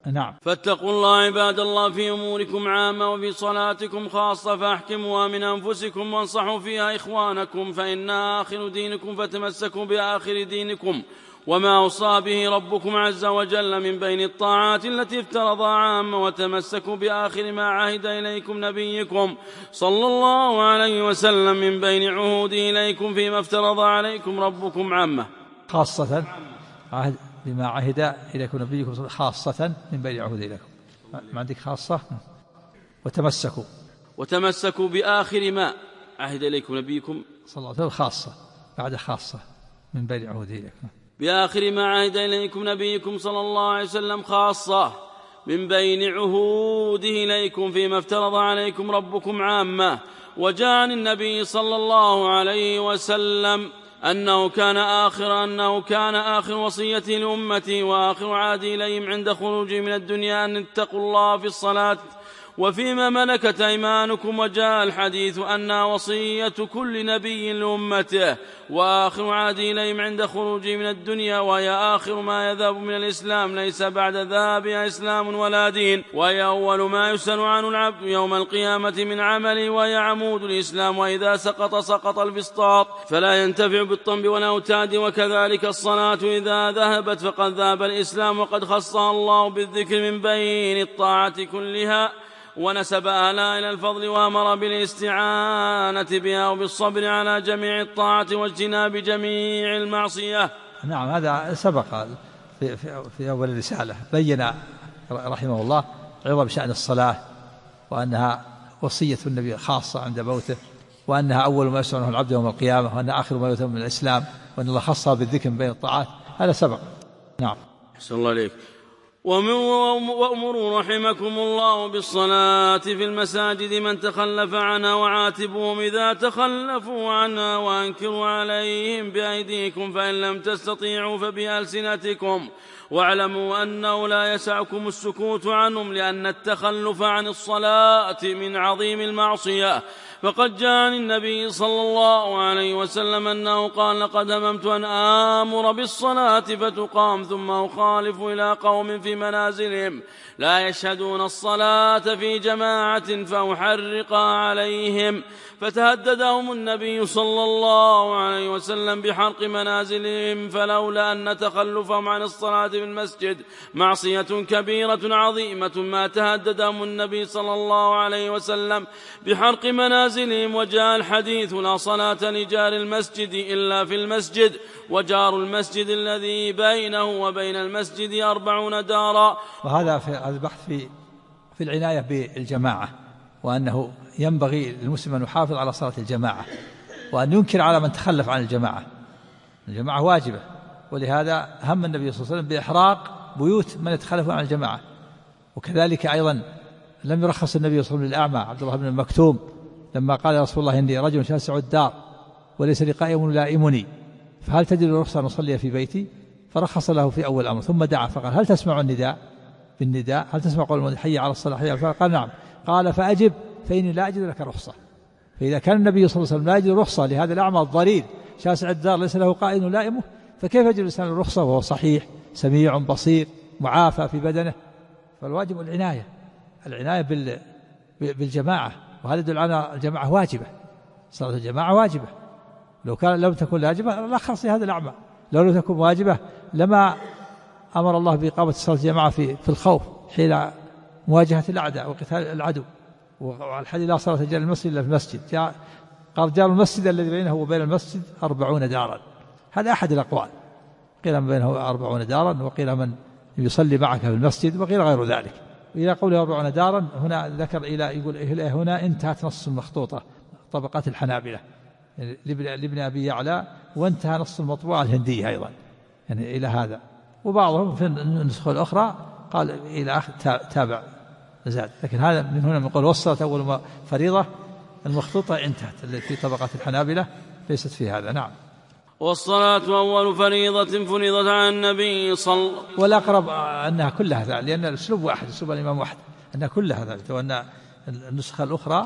نعم. فاتقوا الله عباد الله في أموركم عامة وفي صلاتكم خاصة، فاحكموها من أنفسكم وانصحوا فيها إخوانكم، فإنها آخر دينكم، فتمسكوا بآخر دينكم وما أوصى به ربكم عز وجل من بين الطاعات التي افترضها عامة، وتمسكوا بآخر ما عهد إليكم نبيكم صلى الله عليه وسلم من بين عهوده إليكم فيما افترض عليكم ربكم عامة، خاصة عهد بما عهد إليكم نبيكم خاصة من بين عهوده إليكم. ما عندك خاصة؟ وتمسكوا بآخر ما عهد إليكم نبيكم صلى الله عليه وسلم خاصة بعد خاصة من بين عهوده إليكم، بآخر ما عهد إليكم نبيكم صلى الله عليه وسلم خاصة من بين عهوده إليكم فيما افترض عليكم ربكم عامة. وجاء عن النبي صلى الله عليه وسلم أنه كان آخر وصية لأمتي وآخر عهد إليهم عند خروجي من الدنيا أن اتقوا الله في الصلاة وفيما ملكت أيمانكم. وجاء الحديث أنها وصية كل نبي لأمته وآخر عهد إليهم عند خروجي من الدنيا، وهي آخر ما يذهب من الإسلام، ليس بعد ذهابها إسلام ولا دين، وهي أول ما يسأل عنه العبد يوم القيامة من عمله، وهي عمود الإسلام، وإذا سقط الفسطاط فلا ينتفع بالطنب والأوتاد. وكذلك الصلاة إذا ذهبت فقد ذهب الإسلام، وقد خصها الله بالذكر من بين الطاعة كلها، ونسب أهلها إلى الفضل، وأمر بالاستعانة بها وبالصبر على جميع الطاعة واجتناب جميع المعصية. نعم، هذا سبق في أول الرسالة، بين رحمه الله عظم شأن الصلاة، وأنها وصية النبي خاصة عند موته، وأنها أول ما يسأل عنه العبد يوم القيامة، وأنها آخر ما يتم من الإسلام، وأن الله خصها بالذكر بين الطاعات. هذا سبق. نعم. أحسن الله عليك. وأمروا رحمكم الله بالصلاة في المساجد من تخلف عنها، وعاتبوهم إذا تخلفوا عنها، وأنكروا عليهم بأيديكم، فإن لم تستطيعوا فبألسنتكم، واعلموا أنه لا يسعكم السكوت عنهم، لأن التخلف عن الصلاة من عظيم المعصية. فقد جاء عن النبي صلى الله عليه وسلم أنه قال: لقد هممت أن آمر بالصلاة فتقام ثم أخالف إلى قوم في منازلهم لا يشهدون الصلاة في جماعة فأحرق عليهم، فتهددهم النبي صلى الله عليه وسلم بحرق منازلهم، فلولا أن تخلفهم عن الصلاة في المسجد معصية كبيرة عظيمة ما تهددهم النبي صلى الله عليه وسلم بحرق منازلهم. وجاء الحديث: لا صلاة لجار المسجد إلا في المسجد، وجار المسجد الذي بينه وبين المسجد 40 دارا. وهذا في البحث في العناية بالجماعة، وأنه ينبغي للمسلم أن يحافظ على صلاة الجماعة، وأن ينكر على من تخلف عن الجماعة. الجماعة واجبة، ولهذا هم النبي صلى الله عليه وسلم بإحراق بيوت من يتخلف عن الجماعة. وكذلك أيضا لم يرخص النبي صلى الله عليه وسلم للأعمى عبد الله بن مكتوم لما قال: يا رسول الله إني رجل شاسع الدار وليس لي قائم يلائمني، فهل تجد رخصة أن أصلي في بيتي؟ فرخص له في أول الأمر، ثم دعا فقال: هل تسمع النداء بالنداء؟ هل تسمع قول حي على الصلاة حي على الفلاح؟ قال: نعم. قال: فأجب فإني لا أجد لك رخصة. فإذا كان النبي صلى الله عليه وسلم لا يجد رخصة لهذا الأعمى الضرير شاسع الدار ليس له قائد يلائمه، فكيف يجد الإنسان الرخصة وهو صحيح سميع بصير معافى في بدنه؟ فالواجب العناية بالجماعة، وهذا يدل على الجماعة واجبة. صلاة الجماعة واجبة، لم تكن واجبة لا خص هذا الأعمى، لو لم تكن واجبة لما أمر الله بإقامة صلاة الجماعة في الخوف حين مواجهة الأعداء وقتال العدو. والحديث: لا صلاة رجال المسجد إلا في المسجد. قال: رجال المسجد الذي بينه وبين المسجد 40 دارا. هذا أحد الأقوال، قيل من بينه 40 دارا، وقيل من يصلي معك في المسجد، وقيل غير ذلك. إلى قوله 40 دارا هنا ذكر يقول هنا انتهت نص المخطوطة طبقات الحنابلة يعني لابن أبي يعلى، وانتهى نص المطبوعة الهندية أيضا يعني إلى هذا. وبعضهم في النسخة الأخرى قال إلى آخر تابع زاد، لكن هذا من هنا نقول وصلت أول فريضة المخطوطة انتهت، التي في طبقات الحنابلة ليست في هذا. نعم. والصلاة أول فريضة فرضت على النبي والأقرب أنها كلها ذلك، لأن الأسلوب واحد، أسلوب الإمام واحد، أنها كلها ذلك، وأن النسخة الأخرى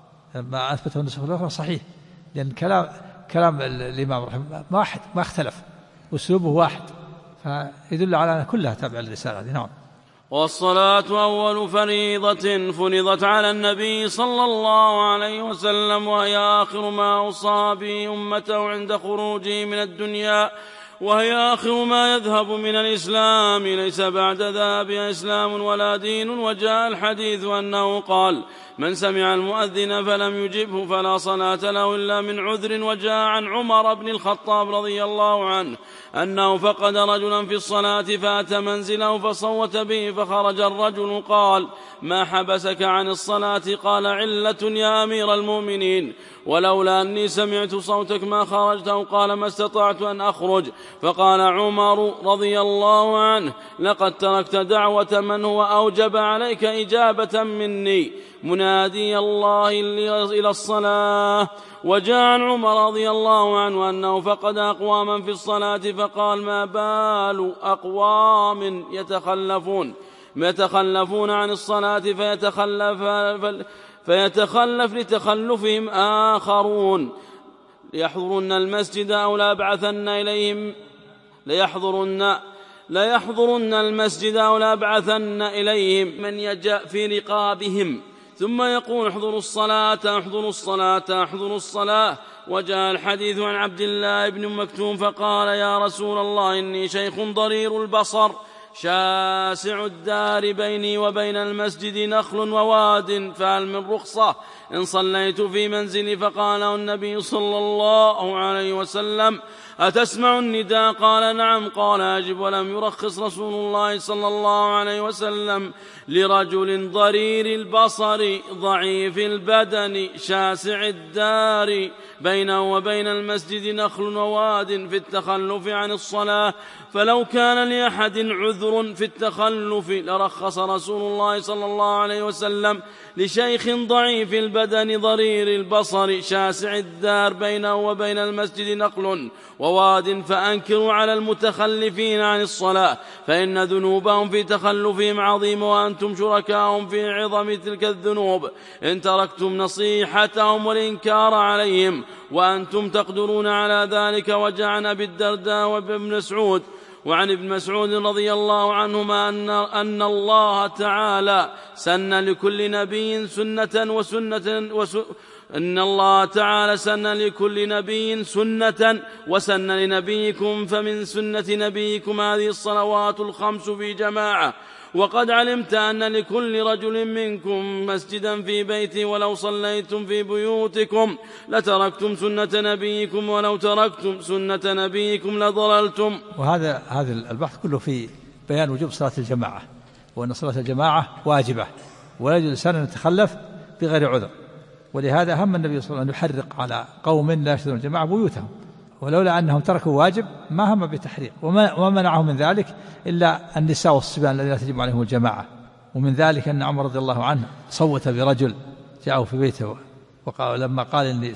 ما أثبته النسخة الأخرى صحيح، لأن كلام الإمام رحمه الله واحد ما اختلف، أسلوبه واحد، فيدل على أن كلها تابعة للرسالة. نعم. والصلاة أول فريضة فرضت على النبي صلى الله عليه وسلم، وهي آخر ما أوصى به أمته عند خروجه من الدنيا، وهي آخر ما يذهب من الإسلام، ليس بعد ذهابها إسلام ولا دين. وجاء الحديث أنه قال: من سمع المؤذن فلم يجبه فلا صلاة له إلا من عذر. وجاء عن عمر بن الخطاب رضي الله عنه أنه فقد رجلا في الصلاة فأتى منزله فصوت به، فخرج الرجل قال: ما حبسك عن الصلاة؟ قال: علة يا أمير المؤمنين، ولولا أني سمعت صوتك ما خرجت. قال: ما استطعت أن أخرج. فقال عمر رضي الله عنه: لقد تركت دعوة من هو أوجب عليك إجابة مني، منادي الله إلى الصلاة. وجاء عن عمر رضي الله عنه أنه فقد أقواما في الصلاة فقال: ما بال أقوام يتخلفون عن الصلاة فيتخلف لتخلفهم آخرون، ليحضرن المسجد أو ليحضرن المسجد أو لأبعثن إليهم من يجأ في رقابهم، ثم يقول: احضروا الصلاة. وجاء الحديث عن عبد الله بن مكتوم فقال: يا رسول الله، إني شيخ ضرير البصر شاسع الدار، بيني وبين المسجد نخل وواد، فهل من رخصة إن صليت في منزلي؟ فقال النبي صلى الله عليه وسلم: أتسمع النداء؟ قال: نعم. قال: أجب. ولم يرخص رسول الله صلى الله عليه وسلم لرجل ضرير البصر ضعيف البدن شاسع الدار بينه وبين المسجد نخل وواد في التخلف عن الصلاة، فلو كان لأحد عذر في التخلف لرخص رسول الله صلى الله عليه وسلم لشيخ ضعيف البدن ضرير البصر شاسع الدار بينه وبين المسجد نخل وواد، فأنكروا على المتخلفين عن الصلاة، فإن ذنوبهم في تخلفهم عظيم، وأنتم شركاهم في عظم تلك الذنوب إن تركتم نصيحتهم والإنكار عليهم، وأنتم تقدرون على ذلك. وجاء عن أبي الدرداء وابن مسعود وعن ابن مسعود رضي الله عنهما أن الله تعالى سن لكل نبي سنة وسن لنبيكم، فمن سنة نبيكم هذه الصلوات الخمس في جماعة. وقد علمت أن لكل رجل منكم مسجدا في بيته، ولو صليتم في بيوتكم لتركتم سنة نبيكم، ولو تركتم سنة نبيكم لضللتم. وهذا البحث كله في بيان وجوب صلاة الجماعة، وأن صلاة الجماعة واجبة، ولا يجوز الإنسان أن يتخلف بغير عذر. ولهذا هم النبي صلى الله عليه وسلم أن يحرق على قوم لا يشهدون الجماعة بيوتهم، ولولا أنهم تركوا واجب ما هم بتحريق، وما منعهم من ذلك إلا النساء والصبيان الذين تجب عليهم الجماعة. ومن ذلك أن عمر رضي الله عنه صوت برجل جاءه في بيته، وقال لما قال إني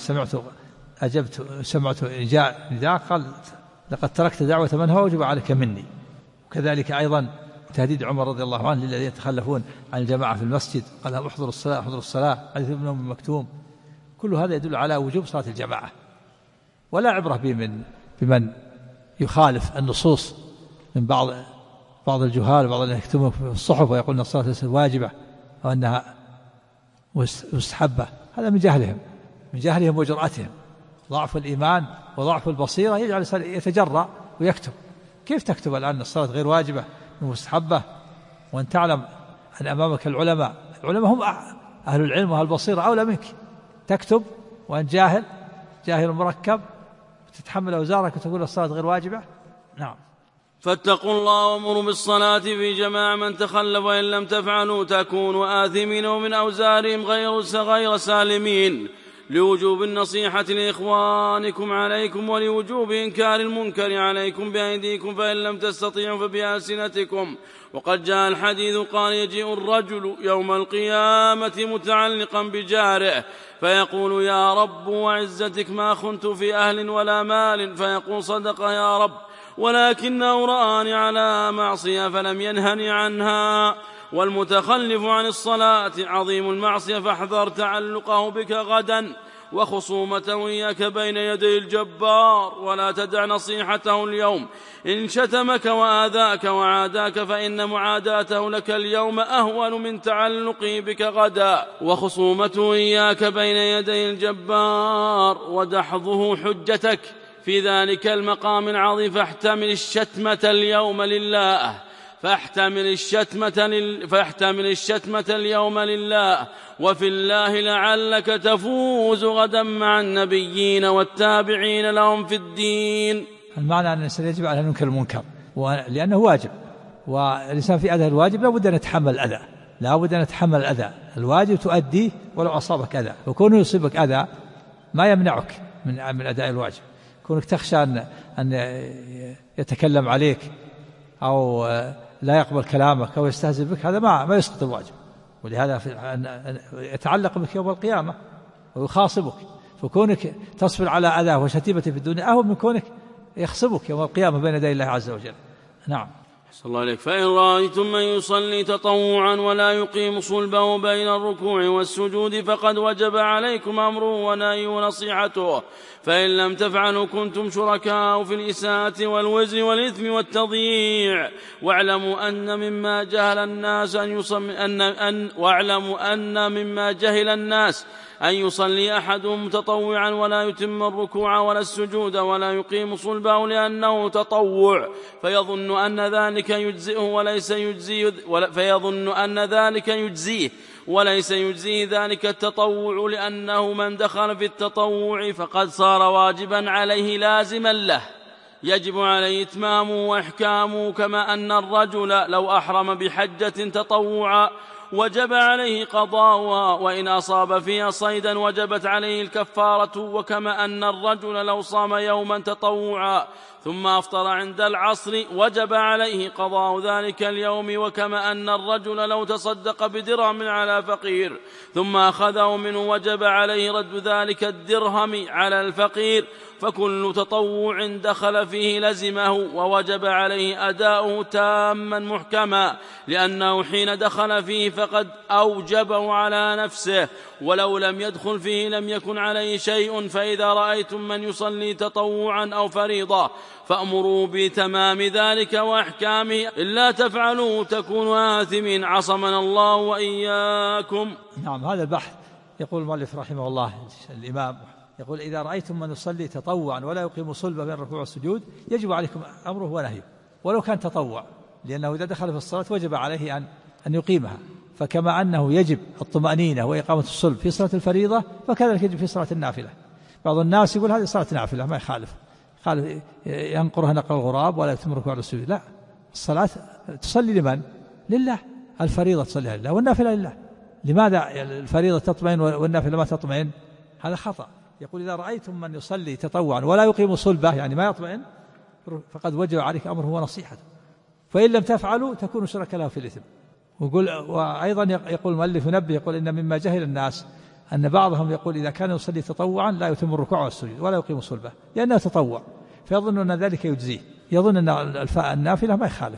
سمعت نداء، قال: لقد تركت دعوة من هو أوجب عليك مني. وكذلك أيضا تهديد عمر رضي الله عنه للذين يتخلفون عن الجماعة في المسجد، قال: احضروا الصلاة، حديث ابن أم مكتوم. كل هذا يدل على وجوب صلاة الجماعة، ولا عبرة بمن يخالف النصوص من بعض الجهال، بعض الذين يكتبون في الصحف ويقولون الصلاة ليست واجبة وأنها مستحبة. هذا من جهلهم وجرأتهم. ضعف الإيمان وضعف البصيرة يجعل يتجرأ ويكتب. كيف تكتب الآن الصلاة غير واجبة ومستحبة وأن تعلم أن أمامك العلماء هم أهل العلم وأهل البصيرة أولى منك، تكتب وأن جاهل مركب تتحمل أوزارك وتقول الصلاة غير واجبة؟ نعم. فاتقوا الله وامروا بالصلاة في جماعة، من تخلف وإن لم تفعلوا تكونوا آثمين ومن أوزارهم غير سالمين، لوجوب النصيحة لإخوانكم عليكم، ولوجوب إنكار المنكر عليكم بأيديكم، فإن لم تستطيعوا فبألسنتكم. وقد جاء الحديث قال: يجيء الرجل يوم القيامة متعلقا بجاره فيقول: يا رب وعزتك ما خنت في أهل ولا مال، فيقول: صدق يا رب، ولكنه رآني على معصية فلم ينهني عنها. والمتخلف عن الصلاة عظيم المعصية، فاحذر تعلقه بك غدا. وخصومته إياك بين يدي الجبار، ولا تدع نصيحته اليوم إن شتمك وآذاك وعاداك، فإن معاداته لك اليوم أهون من تعلقه بك غدا. وخصومته إياك بين يدي الجبار ودحضه حجتك في ذلك المقام العظيم، فاحتمل الشتمة اليوم لله، فاحتمل الشتمة اليوم لله، وفي الله لعلك تفوز غدا مع النبيين والتابعين لهم في الدين. المعنى أن الإنسان يجب على أن ينكر المنكر لأنه واجب، والإنسان في أداء الواجب لا بد أن يتحمل الأذى، لا بد أن يتحمل الأذى. الواجب تؤديه ولو أصابك أذى، وكونه يصيبك أذى ما يمنعك من أداء الواجب. كونك تخشى أن يتكلم عليك أو لا يقبل كلامك أو يستهزئ بك، هذا ما يسقط الواجب، ولهذا يتعلق بك يوم القيامة ويخاصبك. فكونك تصبر على أذاه وشتيمته في الدنيا أهون من كونك يخصبك يوم القيامة بين يدي الله عز وجل. نعم. صلى الله عليك. فإن رأيتم من يصلي تطوعا ولا يقيم صلبه بين الركوع والسجود فقد وجب عليكم أمره ونهيه ونصيحته، فإن لم تفعلوا كنتم شركاء في الإساءة والوزر والإثم والتضييع. واعلموا أن مما جهل الناس أن يصلي أحدهم متطوعا ولا يتم الركوع ولا السجود ولا يقيم صلبه لأنه تطوع، فيظن أن ذلك يجزئه وليس يجزيه ذلك التطوع، لأنه من دخل في التطوع فقد صار واجبا عليه لازما له يجب عليه إتمامه وإحكامه، كما أن الرجل لو أحرم بحجة تطوعا وجب عليه قضاؤها، وإن أصاب فيها صيدا وجبت عليه الكفارة، وكما أن الرجل لو صام يوما تطوعا ثم أفطر عند العصر وجب عليه قضاء ذلك اليوم، وكما أن الرجل لو تصدق بدرهم على فقير ثم أخذه منه وجب عليه رد ذلك الدرهم على الفقير، فكل تطوع دخل فيه لزمه ووجب عليه أداؤه تاما محكما، لأنه حين دخل فيه فقد أوجبه على نفسه، ولو لم يدخل فيه لم يكن عليه شيء. فإذا رأيتم من يصلي تطوعا أو فريضة فأمروا بتمام ذلك وأحكامه، إلا تفعلوا تكونوا آثمين، عصمنا الله وإياكم. نعم. هذا البحث يقول المؤلف رحمه الله الإمام يقول: إذا رأيتم من يصلي تطوعا ولا يقيم صلبة بين الركوع والسجود يجب عليكم أمره ونهيه، ولو كان تطوع، لأنه إذا دخل في الصلاة وجب عليه أن يقيمها، فكما أنه يجب الطمأنينة وإقامة الصلب في صلاة الفريضة فكذلك يجب في صلاة النافلة. بعض الناس يقول هذه صلاة نافلة ما يخالف ينقرها نقر الغراب ولا يتم الركوع والسجود. لا، الصلاة تصلي لمن؟ لله. الفريضة تصليها لله والنافلة لله. لماذا الفريضة تطمئن والنافلة ما تطمئن؟ هذا خطأ. يقول: إذا رأيتم من يصلي تطوعا ولا يقيم صلبه، يعني ما يطمئن، فقد وجب عليك أمره ونصيحته، فإن لم تفعلوا تكونوا شركاء له في الإثم. وأيضا يقول المؤلف ينبه يقول: إن مما جهل الناس أن بعضهم يقول إذا كان يصلي تطوعا لا يتم الركوع والسجود ولا يقيم صلبه لأنه تطوع، فيظن أن ذلك يجزيه، يظن أن النافلة ما يخالف،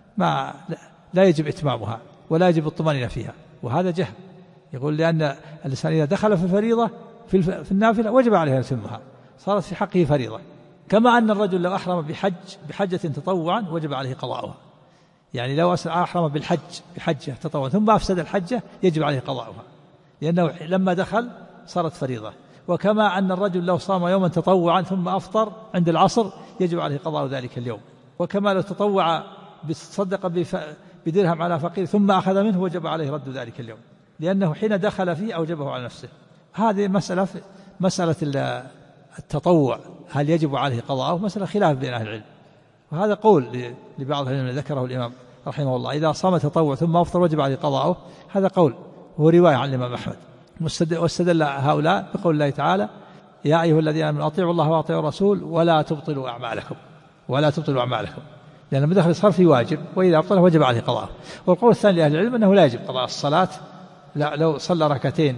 لا يجب إتمامها ولا يجب الطمأنينة فيها، وهذا جهل. يقول لأن الإنسان إذا دخل في الفريضة في النافلة وجب عليه أن يتمها، صارت في حقه فريضة، كما أن الرجل لو أحرم بحجة تطوعا وجب عليه قضاؤها، يعني لو أحرم بحجة تطوعا ثم أفسد الحجة يجب عليه قضاؤها، لأنه لما دخل صارت فريضة. وكما أن الرجل لو صام يوما تطوعا ثم أفطر عند العصر يجب عليه قضاء ذلك اليوم، وكما لو تطوع بتصدق بدرهم على فقير ثم أخذ منه وجب عليه رد ذلك اليوم، لأنه حين دخل فيه أوجبه على نفسه. هذه مسألة التطوع هل يجب عليه قضاءه مسألة خلاف بين أهل العلم، وهذا قول لبعض العلم ذكره الإمام رحمه الله: إذا صام تطوع ثم أفطر وجب عليه قضاءه. هذا قول هو رواية عن الإمام أحمد، واستدل هؤلاء بقول الله تعالى: يا أيها الذين آمنوا أطيعوا الله وأطيعوا الرسول ولا تبطلوا أعمالكم، لأن من دخل الصلاة في واجب، وإذا أبطله وجب عليه قضاءه. والقول الثاني لأهل العلم أنه لا يجب قضاء الصلاة، لا، لو صلى ركعتين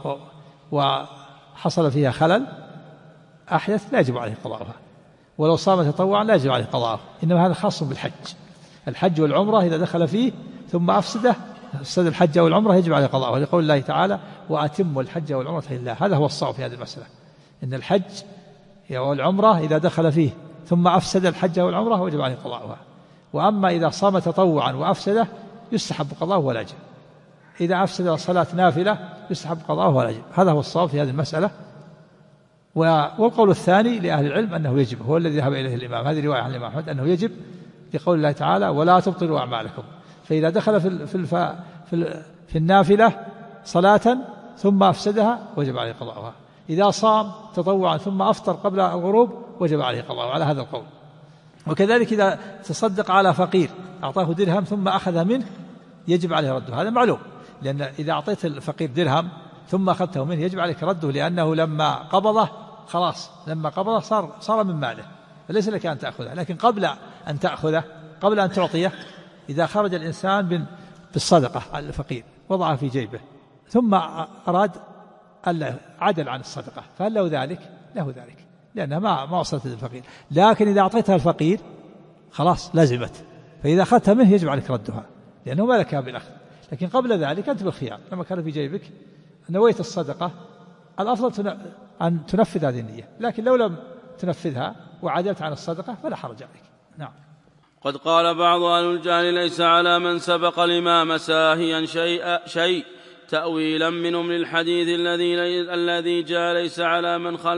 وحصل فيها خلل أحدث لا يجب عليه قضاءها، ولو صام تطوعا لا يجب عليه قضاءه، إنما هذا خاص بالحج. الحج والعمرة إذا دخل فيه ثم أفسده أفسد الحج والعمرة يجب عليه قضاء، ولقول الله تعالى وأتموا الحج والعمرة لله. هذا هو الصواب في هذه المسألة، إن الحج والعمرة إذا دخل فيه ثم أفسد الحج والعمرة وجب عليه قضاؤها. وأما إذا صام تطوعا وأفسده يستحب قضاؤه ولا يجب. إذا أفسد صلاة نافلة يستحب قضاؤه ولا يجب. هذا هو الصواب في هذه المسألة. والقول الثاني لأهل العلم أنه يجب، هو الذي ذهب إليه الإمام، هذه رواية عن الإمام أحمد أنه يجب لقول الله تعالى ولا تبطلوا أعمالكم. فإذا دخل في النافلة صلاة ثم أفسدها وجب عليه قضاؤها. إذا صام تطوعا ثم أفطر قبل الغروب وجب عليه قضاؤها على هذا القول. وكذلك إذا تصدق على فقير أعطاه درهم ثم أخذ منه يجب عليه رده، هذا معلوم، لأن إذا أعطيت الفقير درهم ثم أخذته منه يجب عليك رده، لأنه لما قبضه خلاص، لما قبضه صار من ماله، فليس لك أن تأخذه. لكن قبل أن تأخذه، قبل أن تعطيه، إذا خرج الإنسان بالصدقة على الفقير وضعها في جيبه ثم أراد عدل عن الصدقة فهل له ذلك؟ له ذلك، لأنها ما وصلت للفقير. لكن إذا أعطيتها الفقير خلاص لازمت، فإذا أخذتها منه يجب عليك ردها لأنه ما لك بالأخذ. لكن قبل ذلك أنت بالخيار، لما كان في جيبك نويت الصدقة الأفضل أن تنفذ هذه النية، لكن لو لم تنفذها وعدلت عن الصدقة فلا حرج عليك. نعم. قد قال بعض أهل الجهل ليس على من سبق الإمام ساهيا شيء تأويلا منهم للحديث الذي جاء ليس على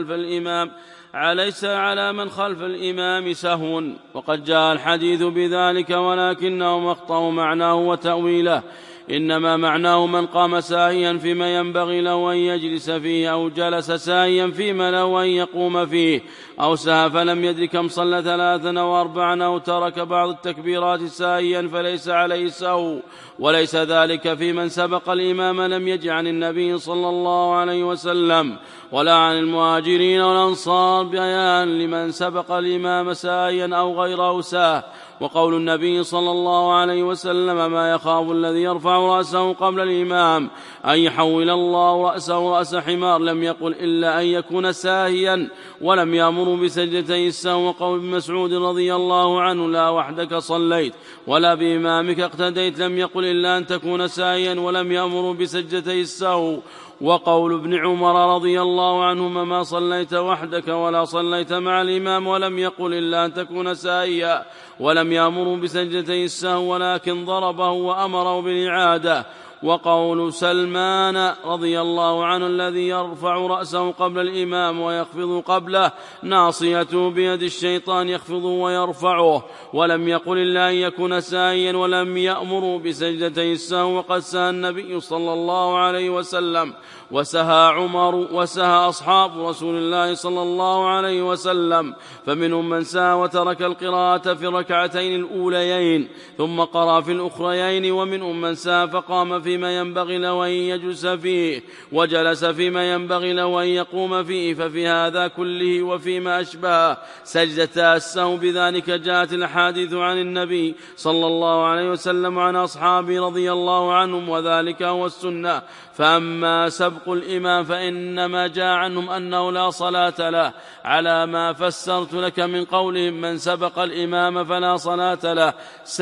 من خلف الإمام سهو، وقد جاء الحديث بذلك ولكنهم أخطأوا معناه وتأويله. إنما معناه من قام ساهيا فيما ينبغي له أن يجلس فيه، أو جلس ساهيا فيما له أن يقوم فيه، أو سهى فلم يدرك كم صلى 3 أو 4 أو ترك بعض التكبيرات ساهيا فليس عليه سهو. وليس ذلك في من سبق الإمام لم يجي عن النبي صلى الله عليه وسلم ولا عن المهاجرين والأنصار بيان لمن سبق الإمام ساهيا أو غيره ساه. وقول النبي صلى الله عليه وسلم ما يخاف الذي يرفع رأسه قبل الإمام أن يحول الله رأسه رأس حمار، لم يقل إلا أن يكون ساهيا، ولم يأمر بسجدتي السهو. وقول ابن مسعود رضي الله عنه لا وحدك صليت ولا بإمامك اقتديت، لم يقل إلا أن تكون ساهيا، ولم يأمر بسجدتي السهو. وقول ابن عمر رضي الله عنهما ما صليت وحدك ولا صليت مع الإمام، ولم يقل إلا أن تكون ساهيا، ولم يأمر بسجدتي السهو ولكن ضربه وأمره بالإعادة. وقول سلمان رضي الله عنه الذي يرفع رأسه قبل الإمام ويخفض قبله ناصيته بيد الشيطان يخفضه ويرفعه، ولم يقل إلا أن يكون ساهيا، ولم يأمر بسجدتي السهو. وقد سهى النبي صلى الله عليه وسلم وسهى عمر وسهى أصحاب رسول الله صلى الله عليه وسلم، فمنهم من سهى وترك القراءة في الركعتين الأوليين ثم قرأ في الأخريين، ومنهم من سهى فقام فيما ينبغي له أن يجلس فيه وجلس فيما ينبغي له أن يقوم فيه. ففي هذا كله وفيما أشبه سجدتا السهو بذلك جاءت الأحاديث عن النبي صلى الله عليه وسلم وعن أصحابه رضي الله عنهم، وذلك هو السنة. فأما سبق الإمام فإنما جاء عنهم أنه لا صلاة له، على ما فسرت لك من قولهم من سبق الإمام فلا صلاة له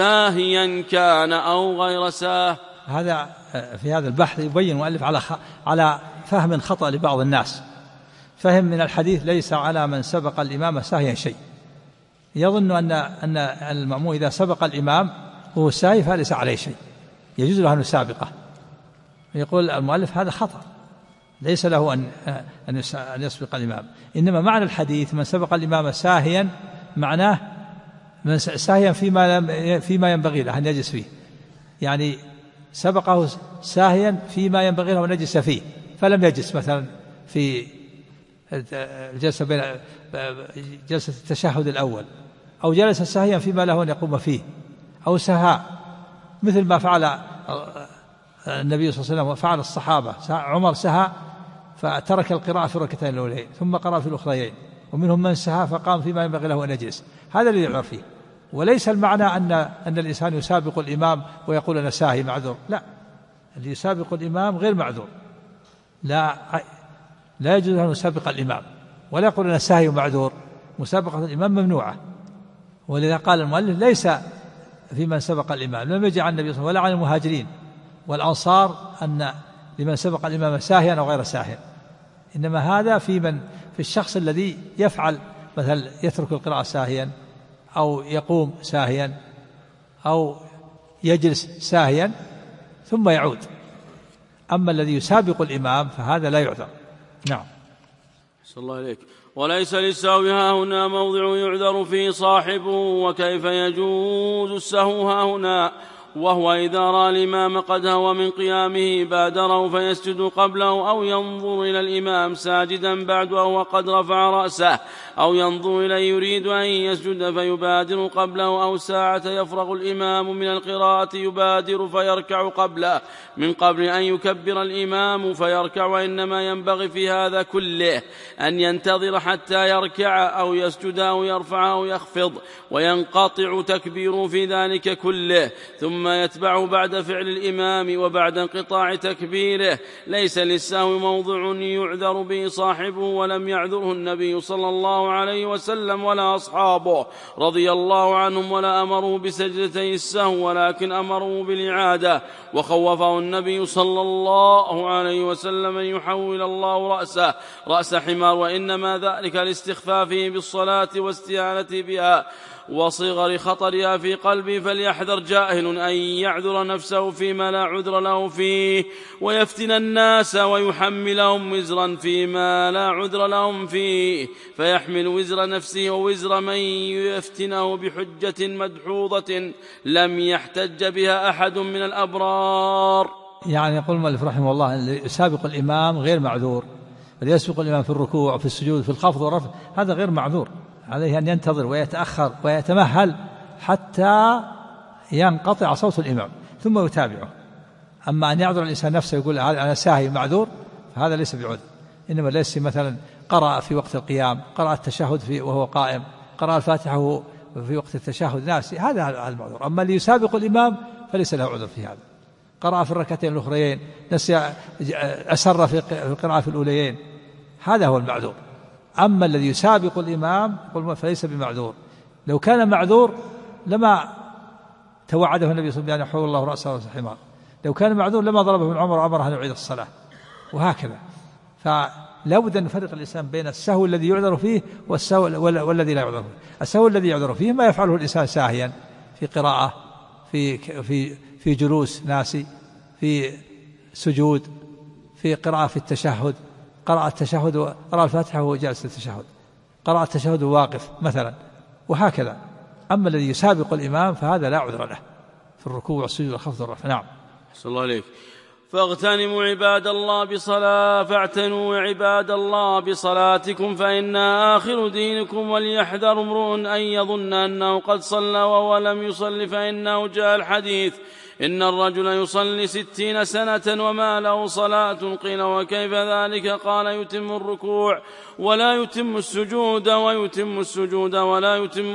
ساهيا كان أو غير ساه. هذا في هذا البحث يبين المؤلف على فهم خطأ لبعض الناس، فهم من الحديث ليس على من سبق الإمام ساهيا شيء، يظن أن المأموم إذا سبق الإمام وهو ساهي فليس عليه شيء، يجوز له أن يسابقه. يقول المؤلف هذا خطأ، ليس له أن يسبق الإمام، إنما معنى الحديث من سبق الإمام ساهيا معناه من ساهيا فيما ينبغي له أن يجلس فيه، يعني سبقه ساهيا فيما ينبغي له أن يجلس فيه فلم يجلس مثلا في الجلسة بين جلسة التشهد الأول، أو جلس ساهيا فيما له أن يقوم فيه، أو سهى مثل ما فعل النبي صلى الله عليه وسلم وفعل الصحابة. عمر سهى فترك القراءة في الركعتين الأولين ثم قرأ في الأخريين، ومنهم من سهى فقام فيما ينبغي له أن يجلس. هذا الذي يعرف فيه، وليس المعنى أن الإنسان يسابق الإمام ويقول أنا ساهي معذور، لا، اللي يسابق الإمام غير معذور، لا يجوز أن يسابق الإمام ولا يقول أنا ساهي ومعذور، مسابقة الإمام ممنوعة. ولذا قال المؤلف ليس في من سبق الإمام، لم يجي عن النبي صلى الله عليه وسلم ولا عن المهاجرين والأنصار أن لمن سبق الإمام ساهيا أو غير ساهيا، إنما هذا في الشخص الذي يفعل مثل يترك القراءة ساهيا أو يقوم ساهيا أو يجلس ساهيا ثم يعود. أما الذي يسابق الإمام فهذا لا يعذر. نعم. صلى الله عليك. وليس للسهو هاهنا موضع يعذر فيه صاحبه، وكيف يجوز السهو هاهنا؟ وهو إذا رأى الإمام قد هوى من قيامه بادره فيسجد قبله، أو ينظر إلى الإمام ساجدا بعد وهو قد رفع رأسه، أو ينظر إليه يريد أن يسجد فيبادر قبله، أو ساعة يفرغ الإمام من القراءة يبادر فيركع قبله من قبل أن يكبر الإمام فيركع. وإنما ينبغي في هذا كله أن ينتظر حتى يركع أو يسجد أو يرفع أو يخفض، وينقطع تكبيره في ذلك كله، ثم يتبع بعد فعل الإمام وبعد انقطاع تكبيره. ليس للسهو موضع يعذر به صاحبه، ولم يعذره النبي صلى الله عليه وسلم ولا أصحابه رضي الله عنهم، ولا أمروا بسجدتي السهو، ولكن أمروا بالإعادة. وخوفه النبي صلى الله عليه وسلم أن يحول الله رأس حمار، وإنما ذلك لاستخفافه بالصلاة واستعانته بها وصغر خطرها في قلبه. فليحذر جاهل أن يعذر نفسه فيما لا عذر له فيه، ويفتن الناس ويحملهم وزرا فيما لا عذر لهم فيه، فيحمل وزر نفسه ووزر من يفتنه بحجة مدحوظة لم يحتج بها أحد من الأبرار. يعني يقول المؤلف رحمه الله أن يسابق الإمام غير معذور، اللي يسبق الإمام في الركوع وفي السجود في الخفض والرفع هذا غير معذور، عليه أن ينتظر ويتأخر ويتمهل حتى ينقطع صوت الإمام ثم يتابعه. أما أن يعذر الإنسان نفسه يقول أنا ساهي معذور فهذا ليس بعذر، إنما ليس مثلا قرأ في وقت القيام، قرأ التشهد وهو قائم، قرأ الفاتحة في وقت التشهد ناسي، هذا المعذور. أما اللي يسابق الإمام فليس له عذر في هذا، قرأ في الركعتين الأخريين نسي أسر في القراءة في الأوليين، هذا هو المعذور. أما الذي يسابق الإمام فليس بمعذور. لو كان معذور لما توعده النبي صلى الله عليه وسلم أن يحول الله رأسه رأس حمار، لو كان معذور لما ضربه من عمر وأمره أن يعيد الصلاة، وهكذا. فلا بد أن نفرق الإنسان بين السهو الذي يعذر فيه والذي لا يعذر فيه. السهو الذي يعذر فيه ما يفعله الإنسان ساهيا في قراءة، في جلوس ناسي، في سجود، في قراءة في التشهد، قرأ التشهد وقرأ الفاتحة وهو جالس التشهد، قرأ التشهد وواقف مثلا، وهكذا. أما الذي يسابق الإمام فهذا لا عذر له في الركوع والسجود والخفض والرفع. نعم. صلى الله عليك. فاغتنموا فاعتنوا عباد الله بصلاتكم فإنها آخر دينكم. وليحذر امرؤ أن يظن أنه قد صلى وهو لم يصل، فإنه جاء الحديث إن الرجل يصلي 60 سنة وما له صلاة. قيل وكيف ذلك؟ قال يتم الركوع ولا يتم السجود، ويتم السجود ولا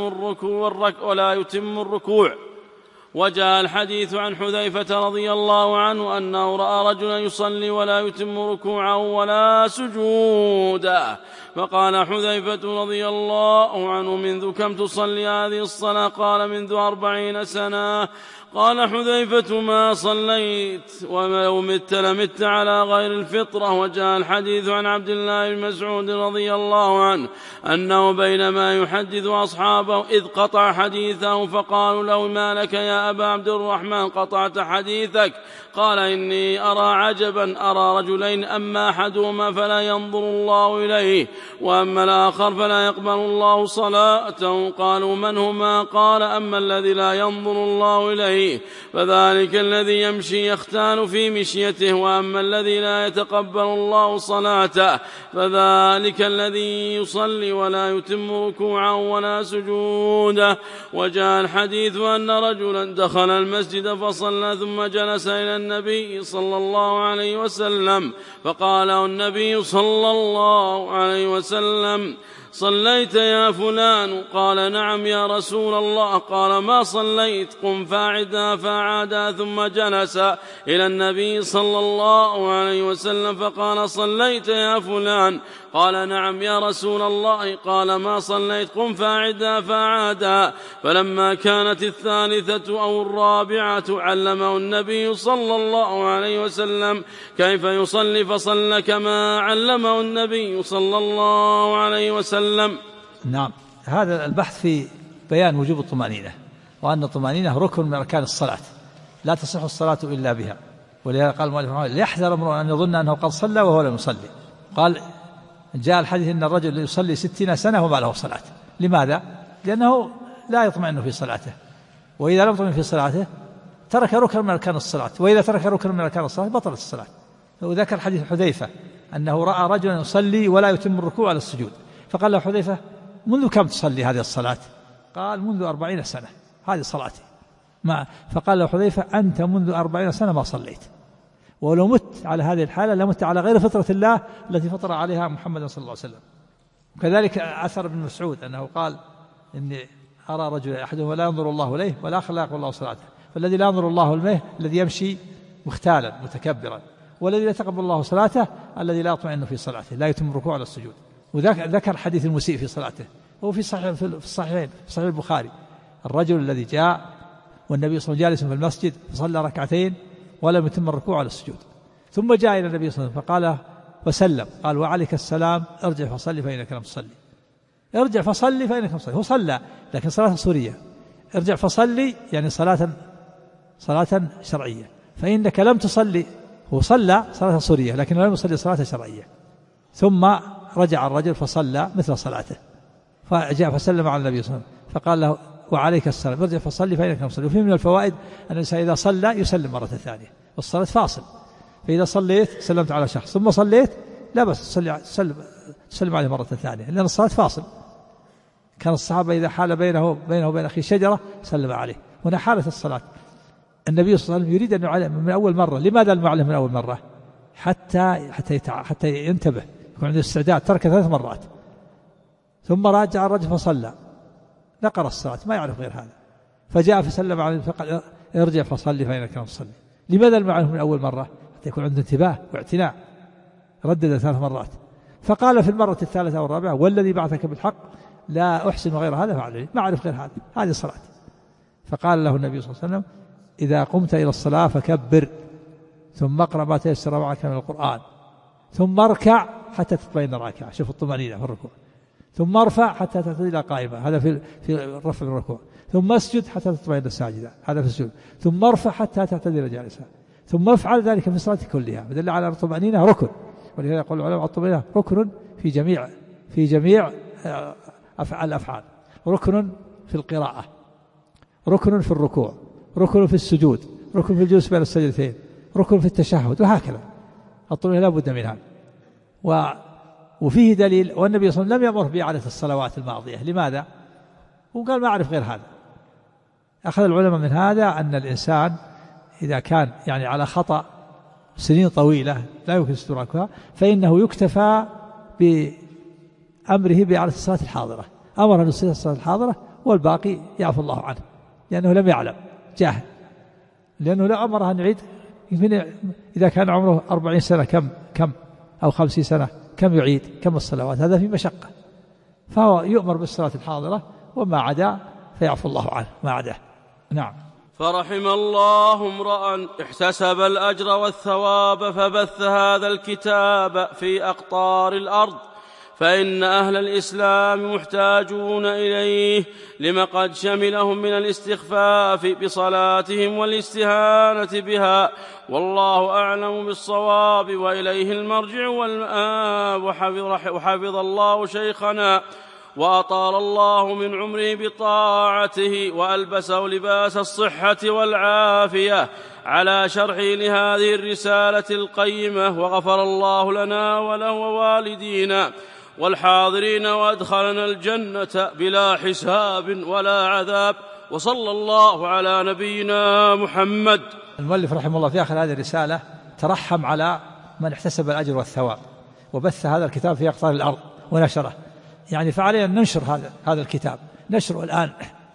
يتم الركوع. وجاء الحديث عن حذيفة رضي الله عنه أنه رأى رجلا يصلي ولا يتم ركوعه ولا سجوده، فقال حذيفة رضي الله عنه منذ كم تصلي هذه الصلاة؟ قال منذ 40 سنة. قال حذيفة ما صليت، ولو مت لمت على غير الفطرة. وجاء الحديث عن عبد الله بن مسعود رضي الله عنه أنه بينما يحدث أصحابه إذ قطع حديثه، فقالوا له ما لك يا أبا عبد الرحمن قطعت حديثك؟ قال إني أرى عجبا، أرى رجلين أما أحدهما فلا ينظر الله إليه وأما الآخر فلا يقبل الله صلاته. قالوا من هما؟ قال أما الذي لا ينظر الله إليه فذلك الذي يمشي يختال في مشيته، وأما الذي لا يتقبل الله صلاته فذلك الذي يصلي ولا يتم ركوعه ولا سجوده. وجاء الحديث أن رجلا دخل المسجد فصلى ثم جلس إلى النبي صلى الله عليه وسلم، فقال النبي صلى الله عليه وسلم صليت يا فلان؟ قال نعم يا رسول الله. قال ما صليت؟ قم فاعدا. فعادا ثم جلس إلى النبي صلى الله عليه وسلم فقال صليت يا فلان؟ قال نعم يا رسول الله. قال ما صليت؟ قم فاعدا. فعادا. فلما كانت الثالثة أو الرابعة علمه النبي صلى الله عليه وسلم كيف يصلي فصلى كما علمه النبي صلى الله عليه وسلم. نعم، هذا البحث في بيان وجوب الطمأنينة، وأن الطمأنينة ركن من أركان الصلاة لا تصح الصلاة إلا بها. ولهذا قال المؤلف ليحذر امرؤ أن يظن أنه قد صلى وهو لم يصلي. قال جاء الحديث أن الرجل يصلي 60 سنة وما له صلاة. لماذا؟ لأنه لا يطمئن في صلاته، وإذا لم يطمئن في صلاته ترك ركن من أركان الصلاة، وإذا ترك ركن من أركان الصلاة بطلت الصلاة. وذكر حديث حذيفة أنه رأى رجلا يصلي ولا يتم الركوع على السجود، فقال له حذيفة منذ كم تصلي هذه الصلاة؟ قال منذ 40 سنة هذه صلاتي. فقال له حذيفة أنت منذ 40 سنة ما صليت، ولو مت على هذه الحالة لمت على غير فطرة الله التي فطر عليها محمد صلى الله عليه وسلم. وكذلك أثر ابن مسعود أنه قال إني أرى رجلا أحدهما لا ينظر الله إليه والآخر لا يقبل الله صلاته، فالذي لا ينظر الله إليه الذي يمشي مختالا متكبرا، والذي لا يتقبل الله صلاته الذي لا يطمئن في صلاته لا يتم الركوع على السجود. وذكر حديث المسيء في صلاته، وهو في الصحيحين في صحيح البخاري، الرجل الذي جاء والنبي صلى الله عليه وسلم جالس في المسجد فصلى ركعتين ولم يتم الركوع على السجود، ثم جاء إلى النبي صلى الله عليه وسلم فقال وسلم، قال وعليك السلام ارجع فصلي فإنك لم تصلي. ارجع فصلي فإنك لم تصلي. هو صلى لكن صلاة صورية. ارجع فصلي يعني صلاة شرعية، فإنك لم تصلي. هو صلى صلاة صورية لكن لم يصلي صلاة شرعية. ثم رجع الرجل فصلى مثل صلاته، فجاء فسلم على النبي صلى الله عليه وسلم فقال له وعليك السلام ارجع فصلي فإنك لم تصلي. وفيه من الفوائد أن الإنسان إذا صلى يسلم مرة ثانية، والصلاة فاصل، فإذا صليت سلمت على شخص ثم صليت لا بس تسلم عليه مرة ثانية، لأن الصلاة فاصل. كان الصحابة إذا حال بينه وبين أخيه شجرة سلم عليه. هنا حالة الصلاة النبي صلى الله عليه وسلم يريد أن يعلم من أول مرة. لماذا المعلم من أول مرة؟ حتى ينتبه، يكون عنده استعداد. ترك 3 مرات ثم راجع الرجل فصلى نقر الصلاة ما يعرف غير هذا، فجاء فسلم عليه فقال ارجع فصلي فإنك لم تصلي. لماذا المعلم من أول مرة؟ حتى يكون عنده انتباه واعتناء. ردد 3 مرات، فقال في المرة الثالثة والرابعة والذي بعثك بالحق لا أحسن غير هذا فعلني، ما أعرف غير هذا، هذه الصلاة. فقال له النبي صلى الله عليه وسلم إذا قمت إلى الصلاة فكبر ثم اقرأ ما تيسر معك من القرآن ثم اركع حتى تطمئن راكعا، شوف الطمأنينة في الركوع، ثم ارفع حتى تعتدل قائمة، هذا في الرفع من الركوع، ثم اسجد حتى تطمئن ساجدا، هذا في السجود، ثم ارفع حتى تعتدل جالسا، ثم افعل ذلك في الصلاة كلها. بدل على الطمأنينة ركن، ولهذا يقول العلماء الطمأنينة ركن في جميع الأفعال، ركن في القراءة، ركن في الركوع، ركن في السجود، ركن في الجلوس بين السجدتين، ركن في التشهد، وهكذا. الطمأنينة لا بد منها. وفيه دليل، والنبي صلى الله عليه وسلم لم يأمر بإعادة الصلوات الماضية. لماذا؟ وقال ما أعرف غير هذا. أخذ العلماء من هذا أن الإنسان إذا كان يعني على خطأ سنين طويلة لا يمكن استدراكها فإنه يكتفى بأمره بإعادة الصلاة الحاضرة، أمر أن يصلي الصلاة الحاضرة والباقي يعفو الله عنه، لأنه لم يعلم جاهل. لأنه لا أمره أن يعيد، إذا كان عمره 40 سنة كم أو 50 سنة كم يعيد، كم الصلوات، هذا في مشقة. فهو يؤمر بالصلاة الحاضرة وما عدا فيعفو الله عنه ما عداه. نعم. فرحم الله امرأ احتسب الأجر والثواب فبث هذا الكتاب في أقطار الأرض، فإن أهل الإسلام محتاجون إليه لما قد شملهم من الاستخفاف بصلاتهم والاستهانة بها، والله أعلم بالصواب وإليه المرجع والمآب. وحفظ الله شيخنا وأطال الله من عمره بطاعته وألبسه لباس الصحة والعافية على شرحه لهذه الرسالة القيمة، وغفر الله لنا وله ووالدينا والحاضرين وأدخلنا الجنة بلا حساب ولا عذاب، وصلى الله على نبينا محمد. المؤلف رحمه الله في آخر هذه الرسالة ترحم على من احتسب الأجر والثواب وبث هذا الكتاب في أقطار الأرض ونشره، يعني فعلينا أن ننشر هذا الكتاب، نشره الآن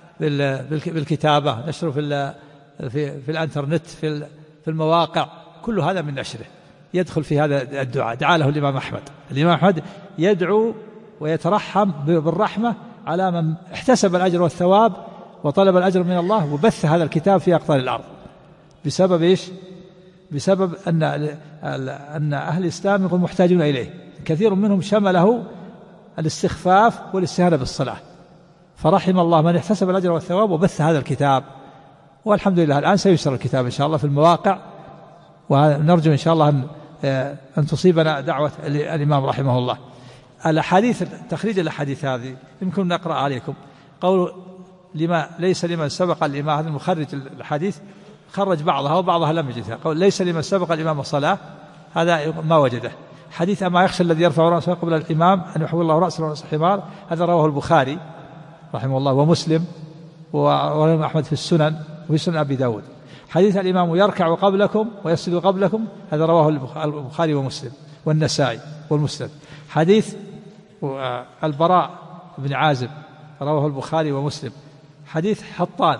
بالكتابة، نشره في الانترنت، في المواقع، كل هذا من نشره يدخل في هذا الدعاء. دعا له الإمام أحمد يدعو ويترحم بالرحمة على من احتسب الأجر والثواب وطلب الأجر من الله وبث هذا الكتاب في أقطار الأرض. بسبب إيش؟ بسبب أن أهل الإسلام يكونوا محتاجون إليه، كثير منهم شمله الاستخفاف والاستهانة بالصلاة، فرحم الله من احتسب الأجر والثواب وبث هذا الكتاب. والحمد لله الآن سينشر الكتاب إن شاء الله في المواقع، ونرجو إن شاء الله أن تصيبنا دعوة الإمام رحمه الله. الأحاديث، تخريج الأحاديث هذه يمكن نقرأ عليكم. قول ليس لمن سبق الإمام، هذا المخرج الحديث خرج بعضها وبعضها لم يجدها. قول ليس لمن سبق الإمام صلاة، هذا ما وجده. حديث أما يخشى الذي يرفع رأسه قبل الإمام أن يحول الله رأسه ورأس حمار، هذا رواه البخاري رحمه الله ومسلم والإمام أحمد في السنن وفي سنن أبي داود. حديث الإمام يركع قبلكم ويسجد قبلكم، هذا رواه البخاري ومسلم والنسائي والمسند. حديث البراء بن عازب رواه البخاري ومسلم. حديث حطان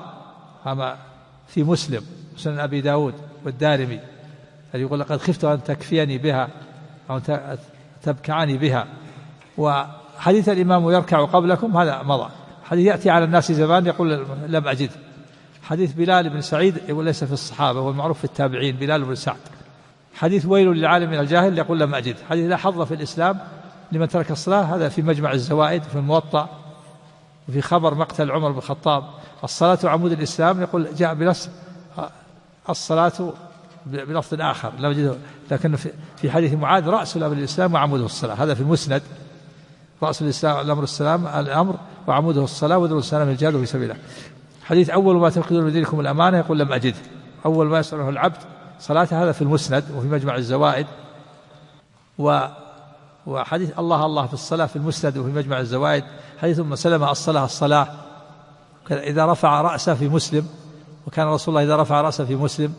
في مسلم وسنن أبي داود والدارمي، يقول لقد خفت أن تكفيني بها أو تبكعني بها. وحديث الإمام يركع قبلكم هذا مضى. حديث يأتي على الناس زمان يقول لم أجد. حديث بلال بن سعيد يقول ليس في الصحابة، والمعروف في التابعين بلال بن سعد. حديث ويل للعالم من الجاهل يقول لم أجد. حديث لا حظ في الإسلام لمن ترك الصلاة، هذا في مجمع الزوائد في الموطأ. وفي خبر مقتل عمر بن الخطاب الصلاة عمود الإسلام، يقول جاء بنص الصلاة بلفظ آخر لا وجده، لكن في حديث معاذ رأس الأمر الإسلام وعموده الصلاة، هذا في المسند. رأس الإسلام الأمر السلام الأمر وعموده الصلاة ودر السلام الجهاد في سبيله. حديث أول ما تفقدون من دينكم الأمانة يقول لم أجد. أول ما يسأله العبد صلاته، هذا في المسند وفي مجمع الزوائد. وحديث الله في الصلاة في المسند وفي مجمع الزوائد. حديث أم سلمة الصلاة إذا رفع رأسه في مسلم، وكان رسول الله إذا رفع رأسه في مسلم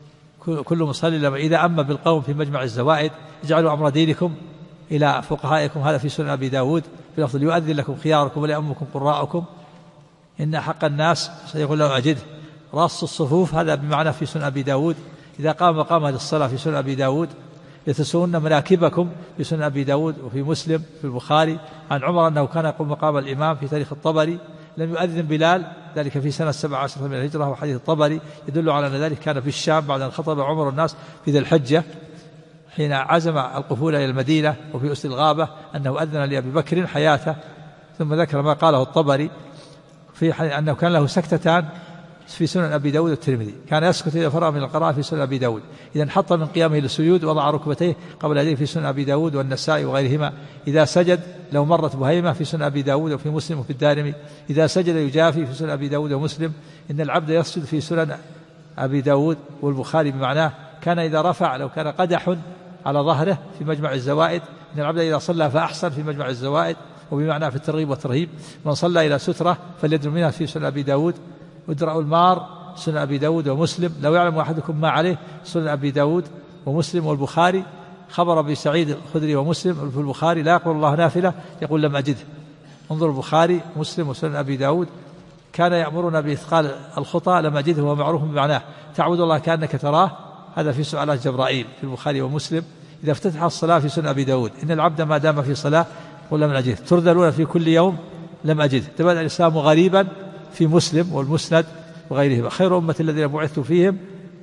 كل مصلي لما إذا أما بالقوم في مجمع الزوائد اجعلوا أمر دينكم إلى فقهائكم، هذا في سنن أبي داود بلفظ يؤذن لكم خياركم وليأمكم قراءكم إن حق الناس سيقول له أجد. راس الصفوف هذا بمعنى في سنن أبي داود، إذا قام مقامه للصلاة في سنن أبي داود. لتسون مناكبكم في سنن أبي داود وفي مسلم في البخاري عن عمر أنه كان يقوم مقام الإمام في تاريخ الطبري. لم يؤذن بلال ذلك في سنة 17 من الهجرة، وحديث الطبري يدل على أن ذلك كان في الشام بعد أن خطب عمر الناس في ذي الحجة حين عزم القفول إلى المدينة، وفي أسر الغابة أنه أذن لأبي بكر حياته. ثم ذكر ما قاله الطبري في أنه كان له سكتتان في سنن أبي داود والترمذي، كان يسكت إذا فرغ من القراءة في سنن أبي داود، إذا انحط من قيامه للسجود وضع ركبتيه قبل يديه في سنن أبي داود والنسائي وغيرهما، إذا سجد لو مرت بهيمة في سنن أبي داود وفي مسلم وفي الدارمي، إذا سجد يجافي في سنن أبي داود ومسلم. إن العبد يسجد في سنن أبي داود والبخاري بمعناه كان إذا رفع لو كان قدح على ظهره في مجمع الزوائد. إن العبد إذا صلى فأحسن في مجمع الزوائد، وبمعنى في الترغيب والترهيب من صلى إلى سترة فليدر منها في سنن أبي داود. ودرأ المار سنن أبي داود ومسلم. لو يعلم أحدكم ما عليه سنن أبي داود ومسلم والبخاري. خبر أبي سعيد الخدري ومسلم في البخاري لا يقول الله نافلة يقول لم أجده. انظر البخاري مسلم وسنن أبي داود كان يأمرنا بإثقال الخطى لم أجده، هو معروف بمعناه تعبد الله كأنك تراه، هذا في سؤالات جبرائيل في البخاري ومسلم. إذا افتتح الصلاة في سنن أبي داود إن العبد ما دام في صلاة قل لم أجده. ترذلون في كل يوم لم أجده. تبدأ الإسلام غريبا في مسلم والمسند وغيرهما. خير أمة الذين بعثت فيهم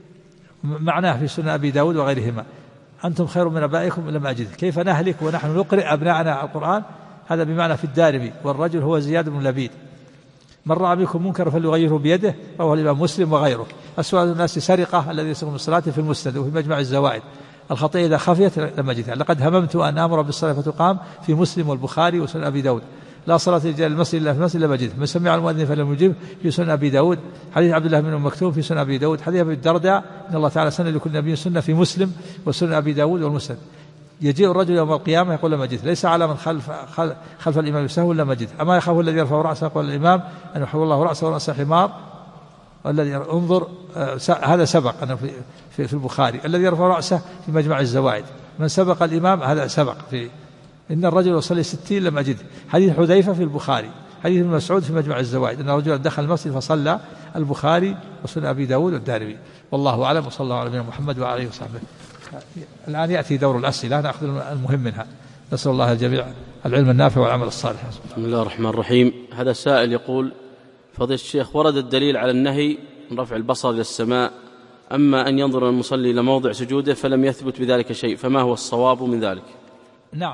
معناه في سنن أبي داود وغيرهما. أنتم خير من أبائكم لم أجده. كيف نهلك ونحن نقرئ أبناءنا القرآن، هذا بمعنى في الدارمي. والرجل هو زياد بن لبيد. من رأى منكم منكر فليغيره بيده، رواه الإمام مسلم وغيره. أسوأ الناس سرقة الذي يسرق من الصلاة في المسند وفي مجمع الزوائد. الخطيئة إذا خفيت لم أجدها. لقد هممت أن أمر بالصلاة فتقام في مسلم والبخاري وسنن أبي داود. لا صلاة رجال المسجد إلا في المسجد لم أجده. من سمع المؤذن فلم يجب في سنن أبي داود. حديث عبد الله بن مكتوم في سنن أبي داود. حديث أبي الدرداء إن الله تعالى سنن لكل نبي سنة في مسلم وسنن أبي داود والمسند. يجيء الرجل يوم القيامة يقول لم أجده. ليس على من خلف الإمام يسهو لم أجده. أما يخاف الذي يرفع رأسه يقول الإمام أن يحول الله رأسه ورأس حمار. والذي انظر هذا سبق أنه في البخاري. الذي يرفع رأسه في مجمع الزوائد. من سبق الإمام هذا سبق إن الرجل يصلي 60 لم أجده. حديث حذيفة في البخاري. حديث ابن مسعود في مجمع الزوائد أن رجلا دخل المسجد فصلى. البخاري وسنن أبي داود والدارمي. والله أعلم، وصلى الله على نبينا محمد وعلى آله وصحبه. الآن يأتي دور الأسئلة، نأخذ المهم منها. نسأل الله الجميع العلم النافع والعمل الصالح. بسم الله الرحمن الرحيم. هذا سائل يقول: فضيلة الشيخ، ورد الدليل على النهي من رفع البصر إلى السماء، أما أن ينظر المصلي إلى موضع سجوده فلم يثبت بذلك شيء، فما هو الصواب من ذلك؟ نعم،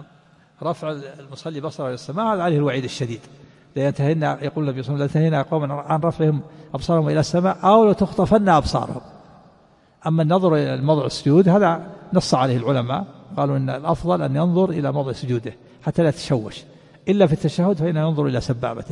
رفع المصلي بصره إلى السماء هذا عليه الوعيد الشديد. لينتهينا، يقول النبي صلى الله عليه وسلم: لينتهينا قوما عن رفعهم أبصارهم إلى السماء أو لتخطفن أبصارهم. أما النظر إلى موضع السجود هذا نص عليه العلماء، قالوا إن الأفضل أن ينظر إلى موضع سجوده حتى لا يتشوش، إلا في التشهد فإنه ينظر إلى سبابته،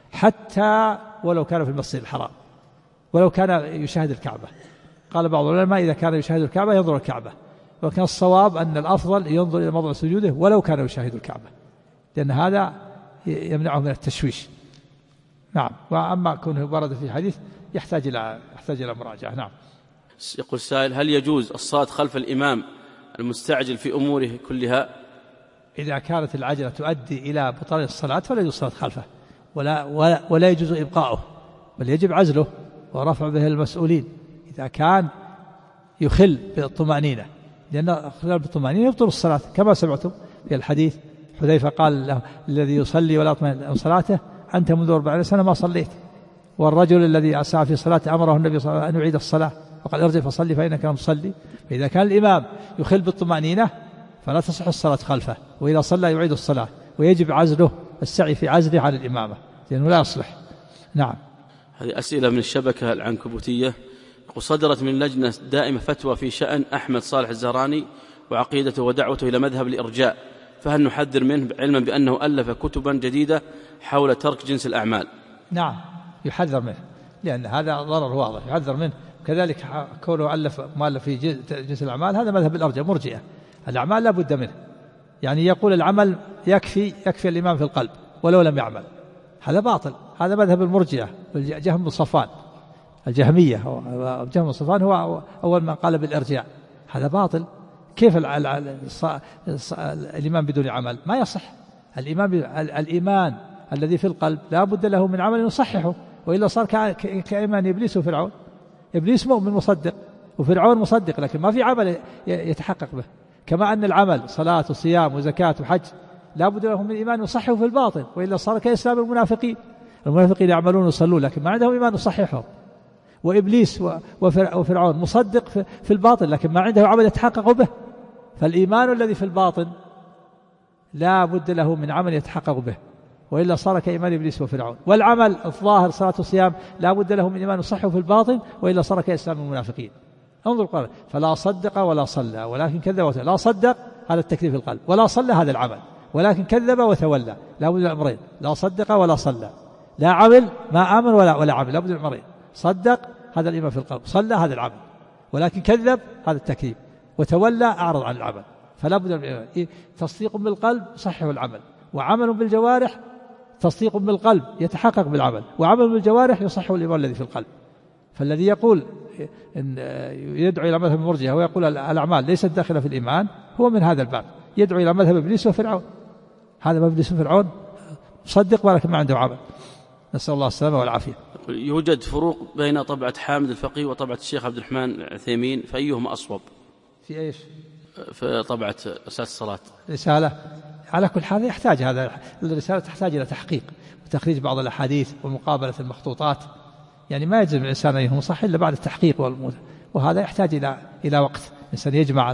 حتى ولو كان في المسجد الحرام، ولو كان يشاهد الكعبة. قال بعض العلماء: إذا كان يشاهد الكعبة ينظر الكعبة، ولكن الصواب أن الأفضل ينظر إلى موضع سجوده ولو كان يشاهد الكعبة، لأن هذا يمنعه من التشويش. نعم. وأما كونه ورد في حديث يحتاج إلى مراجعة. نعم. يقول السائل: هل يجوز الصلاة خلف الإمام المستعجل في أموره كلها؟ إذا كانت العجلة تؤدي إلى بطلان الصلاة فلا يجوز الصلاة خلفه، ولا يجوز إبقاؤه، بل يجب عزله ورفع به المسؤولين إذا كان يخل بالطمأنينة، لأن خلال بالطمأنينة يبطل الصلاة، كما سمعتم في الحديث. حذيفة قال له: الذي يصلي ولا يطمئن صلاته أنت منذ 40 سنة ما صليت. والرجل الذي أساء في صلاته أمره النبي صلى الله عليه وسلم أن يعيد الصلاة، وقال: ارجع فصلي فإنك لم تصلي. فإذا كان الإمام يخل بالطمأنينة فلا تصح الصلاة خلفه، وإذا صلى يعيد الصلاة، ويجب عزله، السعي في عزله عن الإمامة لأنه لا يصلح. نعم. هذه أسئلة من الشبكة العنكبوتية. وصدرت من لجنة دائمة فتوى في شأن أحمد صالح الزهراني وعقيدته ودعوته إلى مذهب الإرجاء، فهل نحذر منه علما بأنه ألف كتبا جديدة حول ترك جنس الأعمال؟ نعم، يحذر منه، لأن هذا ضرر واضح، يحذر منه. كذلك كونه مؤلف في جنس الأعمال هذا مذهب الأرجاء مرجئة. الأعمال لا بد منه، يعني يقول العمل يكفي الإيمان في القلب ولو لم يعمل، هذا باطل. هذا مذهب المرجئة جهم بن صفوان الجهمية. جهم بن صفوان هو أول من قال بالإرجاء، هذا باطل. كيف الإيمان بدون عمل؟ ما يصح. الإيمان الذي في القلب لا بد له من عمل يصححه، وإلا صار كإيمان إبليس وفرعون. إبليس مؤمن مصدق وفرعون مصدق، لكن ما في عمل يتحقق به. كما أن العمل صلاة وصيام وزكاة وحج لا بد لهم من إيمان يصححه في الباطن، وإلا صار كإسلام المنافقين. المنافقين يعملون ويصلون لكن ما عندهم إيمان يصححه. وإبليس وفرعون مصدق في الباطن لكن ما عنده عمل يتحقق به. فالإيمان الذي في الباطن لا بد له من عمل يتحقق به، وإلا صار كإيمان إبليس وفرعون. والعمل الظاهر صلاة وصيام لا بد له من إيمان يصححه في الباطن، وإلا صار كإسلام المنافقين. انظر قال: فلا صدق ولا صلى ولكن كذب وتولى. لا صدق هذا التكذيب في القلب، ولا صلى هذا العمل، ولكن كذب وتولى. لا بد من الأمرين، لا صدق ولا صلى، لا عمل ما آمن ولا عمل، لا بد من الأمرين. صدق هذا الإيمان في القلب، صلى هذا العمل، ولكن كذب هذا التكذيب، وتولى أعرض عن العمل. فلا بد من تصديق بالقلب يصحح العمل، وعمل بالجوارح. تصديق بالقلب يتحقق بالعمل، وعمل بالجوارح يصحح الإيمان الذي في القلب. فالذي يقول إن يدعو إلى مذهب المرجئة ويقول الأعمال ليست داخلة في الإيمان هو من هذا الباب، يدعو إلى مذهب إبليس وفرعون. هذا مذهب إبليس وفرعون صدق ولكن ما عنده عمل. نسأل الله السلامة والعافية. يوجد فروق بين طبعة حامد الفقيه وطبعة الشيخ عبد الرحمن العثيمين، فأيهما أصوب؟ في إيش؟ في طبعة أساس الصلاة. رسالة على كل حال يحتاج، هذا الرسالة تحتاج إلى تحقيق وتخريج بعض الأحاديث ومقابلة المخطوطات، يعني ما يجب الإنسان أن يكون صح إلا بعد التحقيق وهذا يحتاج إلى وقت. الإنسان يجمع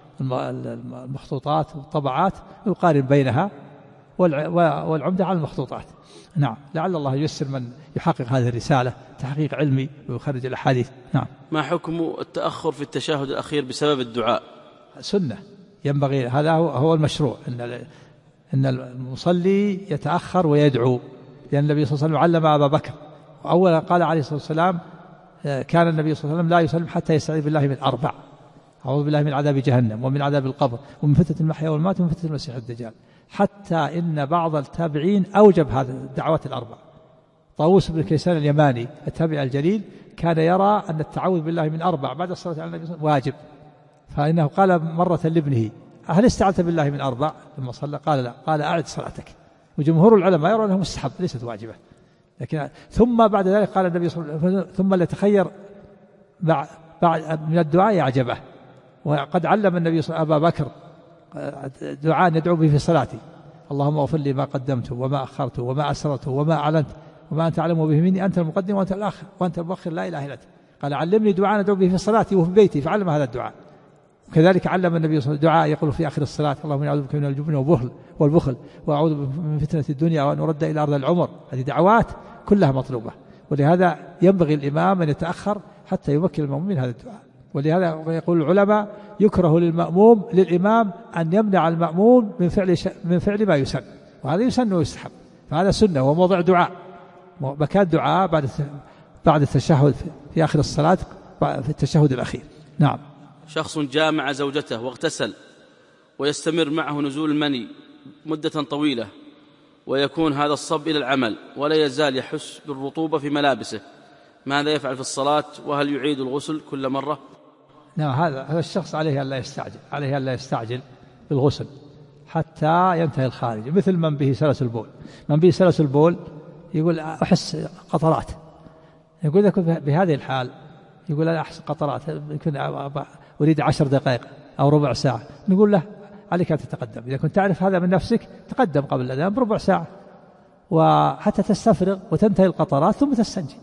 المخطوطات والطبعات ويقارن بينها، والعمدة على المخطوطات. نعم، لعل الله ييسر من يحقق هذه الرسالة تحقيق علمي ويخرج الأحاديث. نعم. ما حكم التأخر في التشهد الأخير بسبب الدعاء؟ سنة ينبغي، هذا هو المشروع، إن المصلي يتأخر ويدعو، لأن النبي صلى الله عليه وسلم علم أبا بكر. وأولا قال عليه الصلاة والسلام: كان النبي صلى الله عليه وسلم لا يسلم حتى يستعيذ بالله من 4: أعوذ بالله من عذاب جهنم، ومن عذاب القبر، ومن فتنة المحيا والممات، ومن فتنة المسيح الدجال. حتى إن بعض التابعين أوجب هذه الدعوات الأربع. طاووس بن كيسان اليماني التابع الجليل كان يرى أن التعوذ بالله من 4 بعد الصلاة على النبي صلى الله عليه وسلم واجب، فإنه قال مرة لابنه: هل استعنت بالله من 4 لما صلى؟ قال لا، قال أعد صلاتك. وجمهور العلماء يرون أنها مستحب ليست واجبة. لكن ثم بعد ذلك قال النبي صلى الله عليه وسلم ثم ليتخير بعد من الدعاء يعجبه. وقد علم النبي صلى الله عليه وسلم أبا بكر دعاء يدعو به في صلاتي: اللهم اغفر لي ما قدمت وما أخرت وما أسررت وما أعلنت وما أنت أعلم به مني، أنت المقدم وأنت الآخر وأنت المؤخر لا إله إلا أنت. قال علمني دعاء أدعو به في صلاتي وفي بيتي، فعلم هذا الدعاء. وكذلك علم النبي صلى الله عليه وسلم دعاء يقول في آخر الصلاة: اللهم أعوذ بك من الجبن والبخل وأعوذ من فتنة الدنيا وأن أرد إلى أرض العمر. هذه دعوات كلها مطلوبة، ولهذا ينبغي الإمام أن يتأخر حتى يمكن المأموم من هذا الدعاء. ولهذا يقول العلماء: يكره للإمام أن يمنع المأموم من فعل ما يسن، وهذا يسن ويستحب، فهذا سنة وموضع دعاء، مكان دعاء بعد التشهد في آخر الصلاة في التشهد الأخير. نعم. شخص جامع زوجته واغتسل ويستمر معه نزول المني مدة طويلة، ويكون هذا الصب إلى العمل ولا يزال يحس بالرطوبة في ملابسه، ماذا يفعل في الصلاة؟ وهل يعيد الغسل كل مرة؟ نعم، هذا الشخص عليه أن لا يستعجل بالغسل حتى ينتهي الخارج، مثل من به سلس البول يقول أحس قطرات، يقول لك بهذه الحال يقول أنا أحس قطرات، يمكن أريد 10 دقائق أو ربع ساعة، نقول له عليك أن تتقدم، إذا كنت تعرف هذا من نفسك تقدم قبل الأذان بربع ساعة وحتى تستفرغ وتنتهي القطرات ثم تستنجي.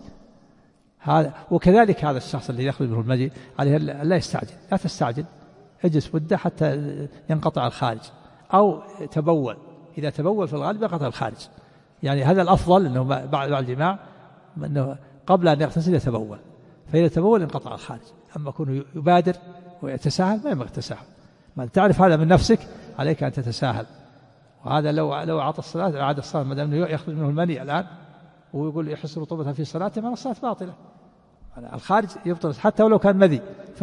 وكذلك هذا الشخص الذي يخرج منه المجي عليه لا يستعجل، لا تستعجل، اجلس مدة حتى ينقطع الخارج، أو تبول، إذا تبول في الغالب ينقطع الخارج، يعني هذا الأفضل أنه بعد الجماع أنه قبل أن يغتسل يتبول، فإذا تبول انقطع الخارج. أما يكون يبادر ويتساهل ما ينبغي التساهل، ما تعرف هذا من نفسك عليك أن تتساهل. وهذا لو أعطى الصلاة أعاد الصلاة، ما دام يخرج منه المني الآن ويقول يحس رطوبة في صلاته ما الصلاة باطلة، الخارج يبطل حتى ولو كان مذي،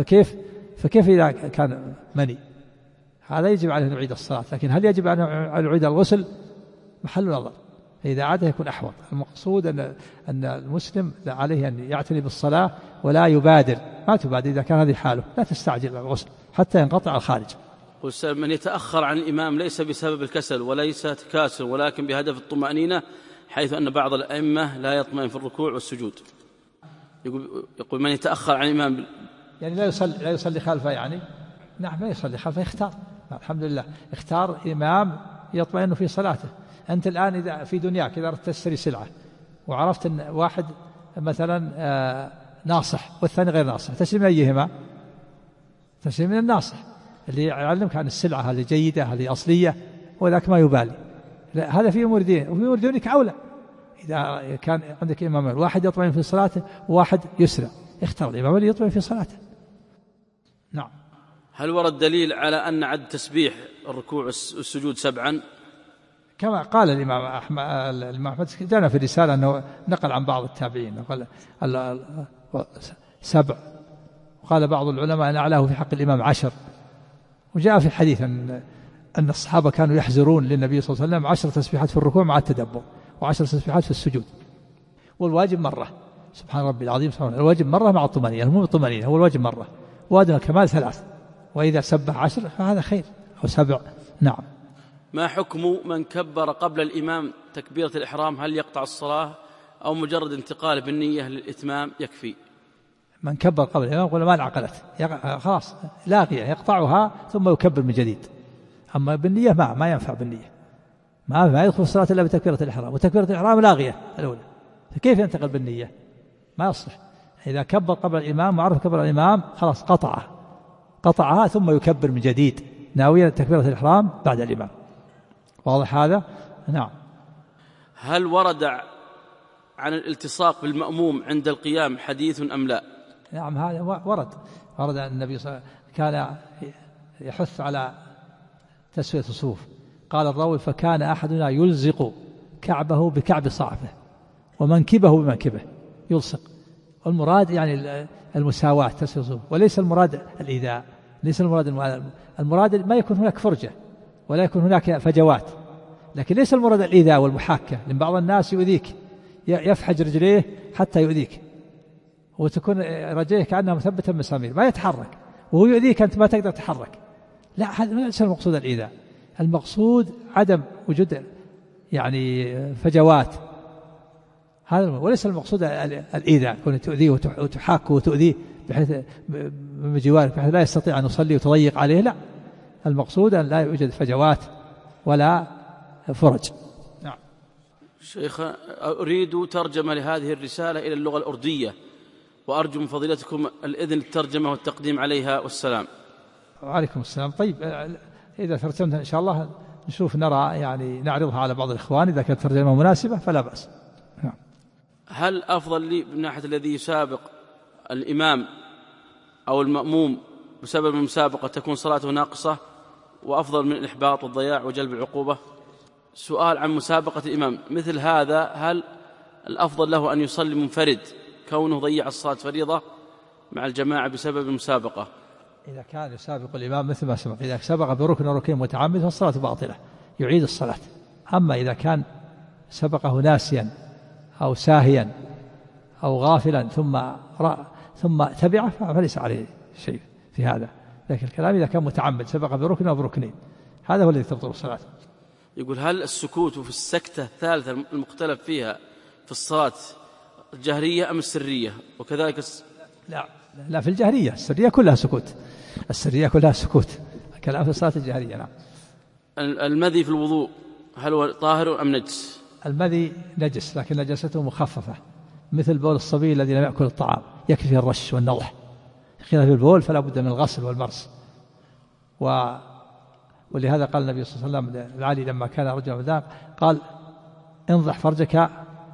فكيف إذا كان مني؟ هذا يجب عليه أن يعيد الصلاة، لكن هل يجب أن يعيد الغسل؟ محل نظر، إذا عاد يكون أحوط. المقصود أن المسلم عليه أن يعتني بالصلاة ولا يبادر، ما تبادر إذا كان هذه حاله، لا تستعجل الغسل حتى ينقطع الخارج. من يتأخر عن الإمام ليس بسبب الكسل وليس تكاسل، ولكن بهدف الطمأنينة، حيث أن بعض الأئمة لا يطمئن في الركوع والسجود. يقول من يتأخر عن الإمام يعني لا يصلي خلفه، يعني نعم لا يصلي خلفه، يختار، الحمد لله اختار إمام يطمئن في صلاته. أنت الآن إذا في دنياك إذا أردت تشتري سلعة وعرفت أن واحد مثلا ناصح والثاني غير ناصح، تشتري من أيهما؟ تشتري من الناصح اللي يعلمك عن السلعة هذه جيدة هذه أصلية، وذاك ما يبالي. لا، هذا في أمور دين، وفي أمور دينك أولى. إذا كان عندك إمام واحد يطمئن في صلاته وواحد يسرع، اختار الإمام اللي يطمئن في صلاته. نعم. هل ورد دليل على أن عد تسبيح الركوع والسجود 7؟ كما قال الإمام أحمد جاءنا في الرسالة أنه نقل عن بعض التابعين قال 7، وقال بعض العلماء أن أعلاه في حق الإمام 10. وجاء في الحديث أن الصحابة كانوا يحزرون للنبي صلى الله عليه وسلم 10 تسبيحات في الركوع مع التدبر و10 تسبيحات في السجود، والواجب مرة. سبحان ربي العظيم، الواجب مرة مع الطمأنينة، المهم الطمأنينة هو الواجب مرة، وأدنى الكمال 3، وإذا سبح 10 فهذا خير، أو 7. نعم. ما حكم من كبر قبل الإمام تكبيرة الإحرام؟ هل يقطع الصلاة أو مجرد انتقال بالنية للإتمام يكفي؟ من كبر قبل الإمام ولا ما انعقلت خلاص لاغية، يقطعها ثم يكبر من جديد. أما بالنية ما ينفع بالنية، ما يدخل الصلاة إلا بتكبيرة الإحرام، وتكبيرة الإحرام لاغية الأولى، فكيف ينتقل بالنية؟ ما يصلح. إذا كبر قبل الإمام وعرف كبر الإمام خلاص قطعها ثم يكبر من جديد ناويا تكبيرة الإحرام بعد الإمام. واضح هذا؟ نعم. هل ورد عن الالتصاق بالمأموم عند القيام حديث أم لا؟ نعم، هذا ورد أن النبي صلى الله عليه وسلم كان يحث على تسوية الصفوف. قال الراوي: فكان أحدنا يلزق كعبه بكعب صاحبه ومنكبه بمنكبه، يلصق. والمراد يعني المساواة، تسوية الصفوف، وليس المراد الإيذاء، ليس المراد ما يكون هناك فرجة ولا يكون هناك فجوات، لكن ليس المراد الإيذاء والمحاكة، لأن بعض الناس يؤذيك، يفحج رجليه حتى يؤذيك، وتكون رجليه كأنها مثبتة بمسامير ما يتحرك، وهو يؤذيك أنت ما تقدر تتحرك، لا، هذا ليس المقصود الإيذاء، المقصود عدم وجود يعني فجوات، هذا وليس المقصود الإيذاء، كون تؤذيه وتحاكه وتؤذيه بحيث من جوارك بحيث لا يستطيع أن يصلي وتضيق عليه، لا، المقصود أن لا يوجد فجوات ولا فرج. نعم. شيخ، أريد ترجمة لهذه الرسالة إلى اللغة الأردية، وأرجو من فضيلتكم الإذن للترجمة والتقديم عليها، والسلام. وعليكم السلام. طيب، إذا ترجمت إن شاء الله نشوف نرى يعني نعرضها على بعض الإخوان، إذا كانت ترجمة مناسبة فلا بأس. نعم. هل أفضل لي من ناحية الذي يسابق الإمام أو المأموم بسبب المسابقة تكون صلاته ناقصة وأفضل من الإحباط والضياع وجلب العقوبة؟ سؤال عن مسابقة الإمام مثل هذا، هل الأفضل له أن يصلي منفرد كونه ضيع الصلاة فريضة مع الجماعة بسبب المسابقة؟ إذا كان يسابق الإمام مثل ما سبق، إذا سبق بركن وركن متعمد فالصلاة باطلة، يعيد الصلاة. أما إذا كان سبقه ناسيا أو ساهيا أو غافلا ثم تبعه فليس عليه شيء في هذا. لكن الكلام إذا كان متعمد سبق بركن أو بركنين، هذا هو الذي تبطل الصلاة. يقول هل السكوت في السكتة الثالثة المختلف فيها في الصلاة الجهرية أم السرية؟ وكذلك لا، في الجهرية، السرية كلها سكوت، السرية كلها سكوت، كلام في الصلاة الجهرية. نعم. المذي في الوضوء هل هو طاهر أم نجس؟ المذي نجس، لكن نجسته مخففة، مثل بول الصبي الذي لم يأكل الطعام، يكفي فيه الرش والنضح. خلاف البول فلا بد من الغسل والمرس. ولهذا قال النبي صلى الله عليه وسلم لعلي لما كان رجل مذاق قال انضح فرجك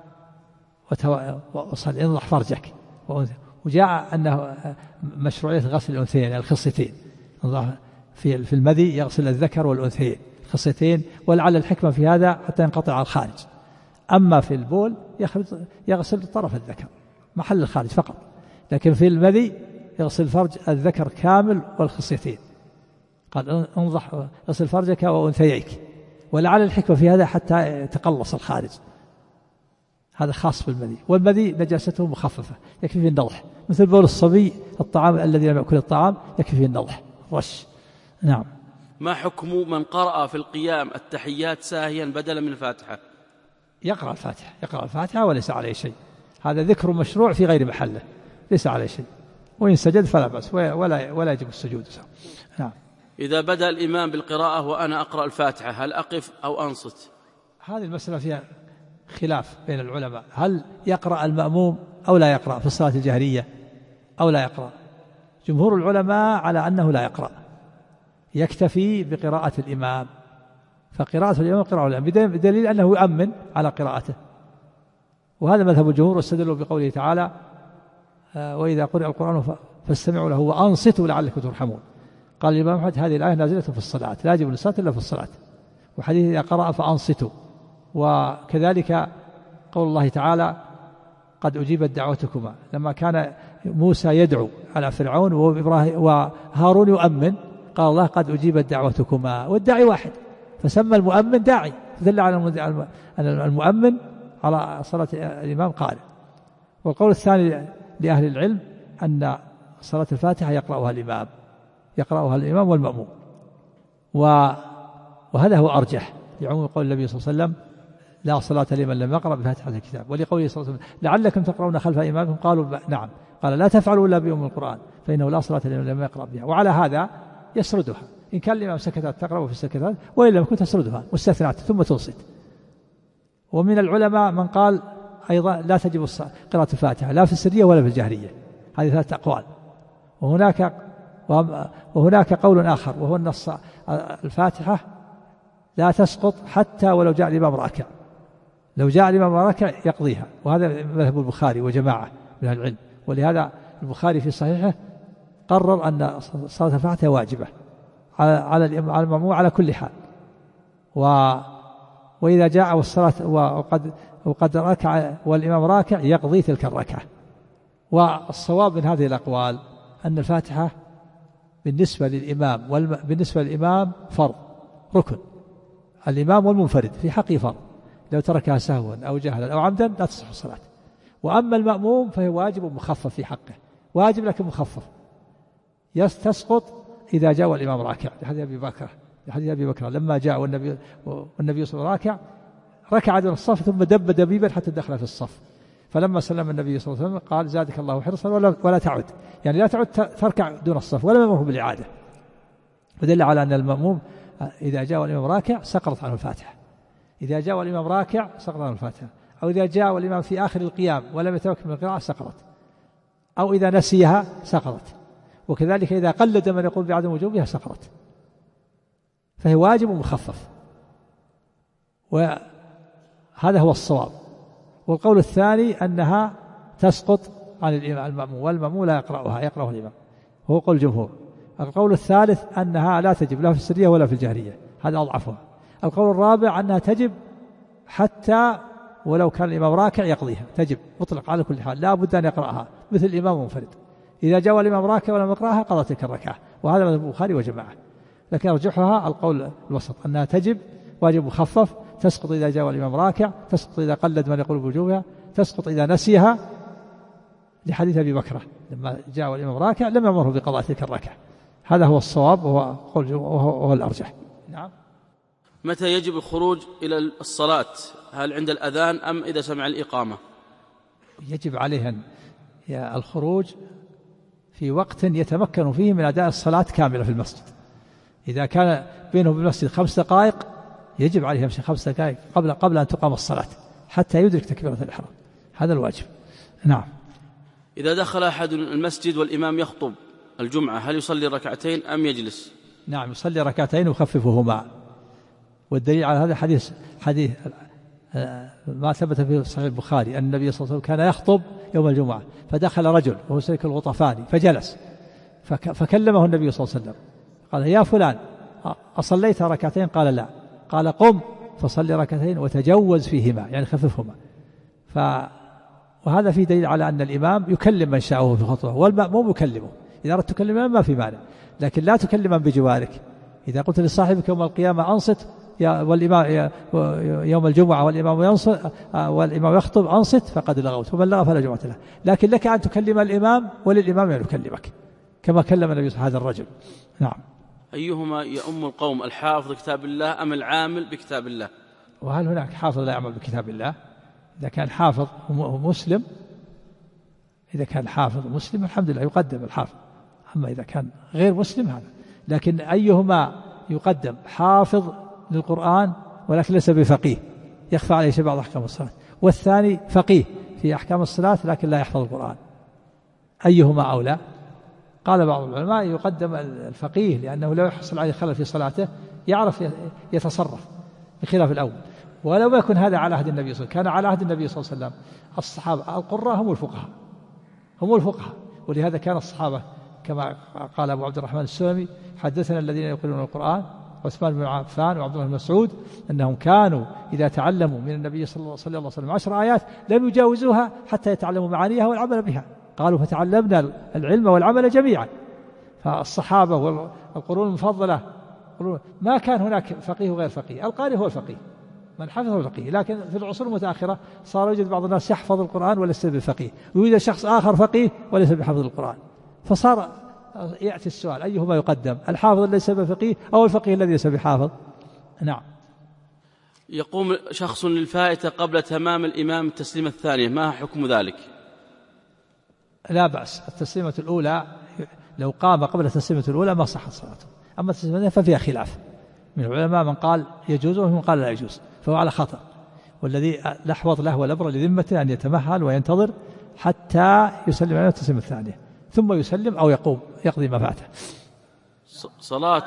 وصل، انضح فرجك. وجاء أنه مشروعية غسل الأنثيين الخصيتين، في المذي يغسل الذكر والأنثيين خصيتين، ولعل الحكمة في هذا حتى ينقطع على الخارج. أما في البول يغسل طرف الذكر محل الخارج فقط، لكن في المذي يغسل فرج الذكر كامل والخصيتين. قال انضح غسل فرجك وأنثييك، ولعل الحكمة في هذا حتى يتقلص الخارج. هذا خاص بالمذي، والمذي نجاسته مخففة يكفي في النضح، مثل بول الصبي الطعام الذي لم يأكل الطعام يكفي في النضح رش. نعم. ما حكم من قرأ في القيام التحيات ساهيا بدلا من الفاتحة؟ يقرأ الفاتحة وليس عليه شيء، هذا ذكر مشروع في غير محله، ليس عليه شيء، وإن سجد فلا بأس ولا يجب السجود. نعم. إذا بدأ الإمام بالقراءة وأنا أقرأ الفاتحة هل أقف أو أنصت؟ هذه المسألة فيها خلاف بين العلماء، هل يقرأ المأموم أو لا يقرأ في الصلاة الجهرية أو لا يقرأ؟ جمهور العلماء على أنه لا يقرأ، يكتفي بقراءة الإمام، فقراءة الإمام قراءة الإمام بدليل أنه يؤمن على قراءته، وهذا مذهب الجمهور، واستدلوا بقوله تعالى وإذا قرئ القرآن فاستمعوا له وأنصتوا لعلكم ترحمون. قال الإمام أحمد هذه الآية نازلة في الصلاة، لا يجب الإنصات إلا في الصلاة. وحديث إذا قرأ فأنصتوا، وكذلك قول الله تعالى قد أجيبت دعوتكما، لما كان موسى يدعو على فرعون وهارون يؤمن، قال الله قد أجيبت دعوتكما، والداعي واحد فسمى المؤمن داعي، فدل على المؤمن على صلاة الإمام قارئ. والقول الثاني لأهل العلم أن صلاة الفاتحة يقرأها الإمام والمأموم، وهذا هو أرجح لعموم قول النبي صلى الله عليه وسلم لا صلاة لمن لم يقرأ بفاتحة الكتاب، ولقوله صلى الله عليه وسلم لعلكم تقرؤون خلف إمامكم، قالوا نعم، قال لا تفعلوا إلا بأم القرآن فإنه لا صلاة لمن لم يقرأ بها. وعلى هذا يسردها، إن كان الإمام سكتات تقرأ في السكتات، وإن لم يكن تسردها مستثنات ثم تنصت. ومن العلماء من قال أيضا لا تجب قراءة الفاتحة لا في السرية ولا في الجهرية، هذه 3 أقوال. وهناك قول آخر، وهو أن الفاتحة لا تسقط حتى ولو جاء الإمام راكع، لو جاء الإمام راكع يقضيها، وهذا مذهب البخاري وجماعة من العلم. ولهذا البخاري في صحيحه قرر أن صلاة الفاتحة واجبة على المأموم على كل حال، وإذا جاء والصلاة وقد ركع والإمام راكع يقضي تلك الركعة. والصواب من هذه الأقوال أن الفاتحة بالنسبة للإمام فرض ركن، الإمام والمنفرد في حقه فرض، لو تركها سهوا أو جهلا أو عمدا لا تصح الصلاة. وأما المأموم فهي واجب مخفف في حقه، واجب لكن مخفف، تسقط إذا جاء والإمام راكع، لحديث أبي بكر لما جاء والنبي صلى الله عليه وسلم راكع ركع دون الصف ثم دب دبيبا حتى دخل في الصف، فلما سلم النبي صلى الله عليه وسلم قال زادك الله حرصا ولا تعد، يعني لا تعد تركع دون الصف ولا يمره بالإعادة، ودل على أن المأموم إذا جاء والإمام راكع سقطت عنه الفاتحة، إذا جاء والإمام راكع سقطت عنه الفاتحة، أو إذا جاء والإمام في آخر القيام ولم يتمكن من القراءة سقطت، أو إذا نسيها سقطت، وكذلك إذا قلد من يقول بعدم وجوبها سقطت، فهي واجب مخفف، وهذا هو الصواب. والقول الثاني أنها تسقط عن المأموم، والمأموم لا يقرأها، يقرأها الإمام، وهو قول الجمهور. القول الثالث أنها لا تجب لا في السرية ولا في الجهرية، هذا أضعفها. القول الرابع أنها تجب حتى ولو كان الإمام راكع يقضيها، تجب مطلق على كل حال، لا بد أن يقرأها مثل الإمام منفرد، إذا جاء الإمام راكع ولم يقرأها قضى تلك الركعة، وهذا مذهب البخاري وجماعة. لكن أرجحها القول الوسط أنها تجب واجب مخفف، تسقط إذا جاء الإمام راكع، تسقط إذا قلد من يقول بوجوبها، تسقط إذا نسيها، لحديث أبي بكرة لما جاء الإمام راكع لم يأمره بقضاء تلك الركعة. هذا هو الصواب وهو الأرجح. نعم. متى يجب الخروج إلى الصلاة؟ هل عند الأذان أم إذا سمع الإقامة؟ يجب عليه الخروج في وقت يتمكن فيه من أداء الصلاة كاملة في المسجد. إذا كان بينه وبين المسجد 5 دقائق يجب عليه يمشي 5 دقائق قبل أن تقام الصلاة حتى يدرك تكبيرة الإحرام، هذا الواجب. نعم. إذا دخل أحد المسجد والإمام يخطب الجمعة هل يصلي ركعتين أم يجلس؟ نعم، يصلي ركعتين ويخففهما، والدليل على هذا حديث ما ثبت في صحيح البخاري أن النبي صلى الله عليه وسلم كان يخطب يوم الجمعة، فدخل رجل وهو سيك الغطفاني فجلس، فكلمه النبي صلى الله عليه وسلم قال يا فلان أصليت ركعتين؟ قال لا، قال قم فصلي ركعتين وتجوز فيهما، يعني خففهما. وهذا فيه دليل على أن الإمام يكلم من شاءه في خطبه، والمأموم يكلمه، إذا أردت تكلم ما في مانع، لكن لا تكلم بجوارك. إذا قلت لصاحبك يوم القيامة أنصت والإمام يوم الجمعة والإمام يخطب أنصت فقد لغوت، ومن لغى فلا جمعة له. لكن لك أن تكلم الإمام وللإمام أن يكلمك كما كلم النبي هذا الرجل. نعم. أيهما يؤم القوم، الحافظ كتاب الله أم العامل بكتاب الله؟ وهل هناك حافظ لا يعمل بكتاب الله؟ إذا كان حافظ مسلم، إذا كان حافظ مسلم الحمد لله يقدم الحافظ، أما إذا كان غير مسلم هذا. لكن أيهما يقدم؟ حافظ للقرآن ولكن ليس بفقيه يخفى عليه شيء بعض أحكام الصلاة، والثاني فقيه في أحكام الصلاة لكن لا يحفظ القرآن، أيهما أولى؟ قال بعض العلماء يقدم الفقيه لأنه لو يحصل عليه خلل في صلاته يعرف يتصرف بخلاف الأول. ولو ما يكون هذا على عهد النبي صلى الله عليه وسلم، كان على عهد النبي صلى الله عليه وسلم الصحابة القراء هم الفقهاء، ولهذا كان الصحابة كما قال أبو عبد الرحمن السلمي حدثنا الذين يقرؤون القرآن عثمان بن عفان وعبد الله بن مسعود أنهم كانوا إذا تعلموا من النبي صلى الله عليه وسلم 10 آيات لم يجاوزوها حتى يتعلموا معانيها والعمل بها، قالوا فتعلمنا العلم والعمل جميعا. فالصحابة والقرون المفضلة ما كان هناك فقيه وغير فقيه، القارئ هو الفقيه، من حفظه الفقيه. لكن في العصور المتأخرة صار يوجد بعض الناس يحفظ القرآن وليس بفقيه، ويوجد شخص آخر فقيه وليس بحفظ القرآن، فصار يأتي السؤال أيهما يقدم، الحافظ الذي ليس بفقيه أو الفقيه الذي ليس بحافظ؟ نعم. يقوم شخص للفائتة قبل تمام الإمام التسليمة الثانية، ما حكم ذلك؟ لا بأس، التسليمة الأولى لو قام قبل التسليمة الأولى ما صحت صلاته، أما التسليمة الثانية ففيها خلاف من العلماء، من قال يجوز ومن قال لا يجوز، فهو على خطأ. والذي الأحوط له والأبرى لذمته أن يتمهل وينتظر حتى يسلم عليه التسليمة الثانية ثم يسلم أو يقوم يقضي ما فاته. صلاة.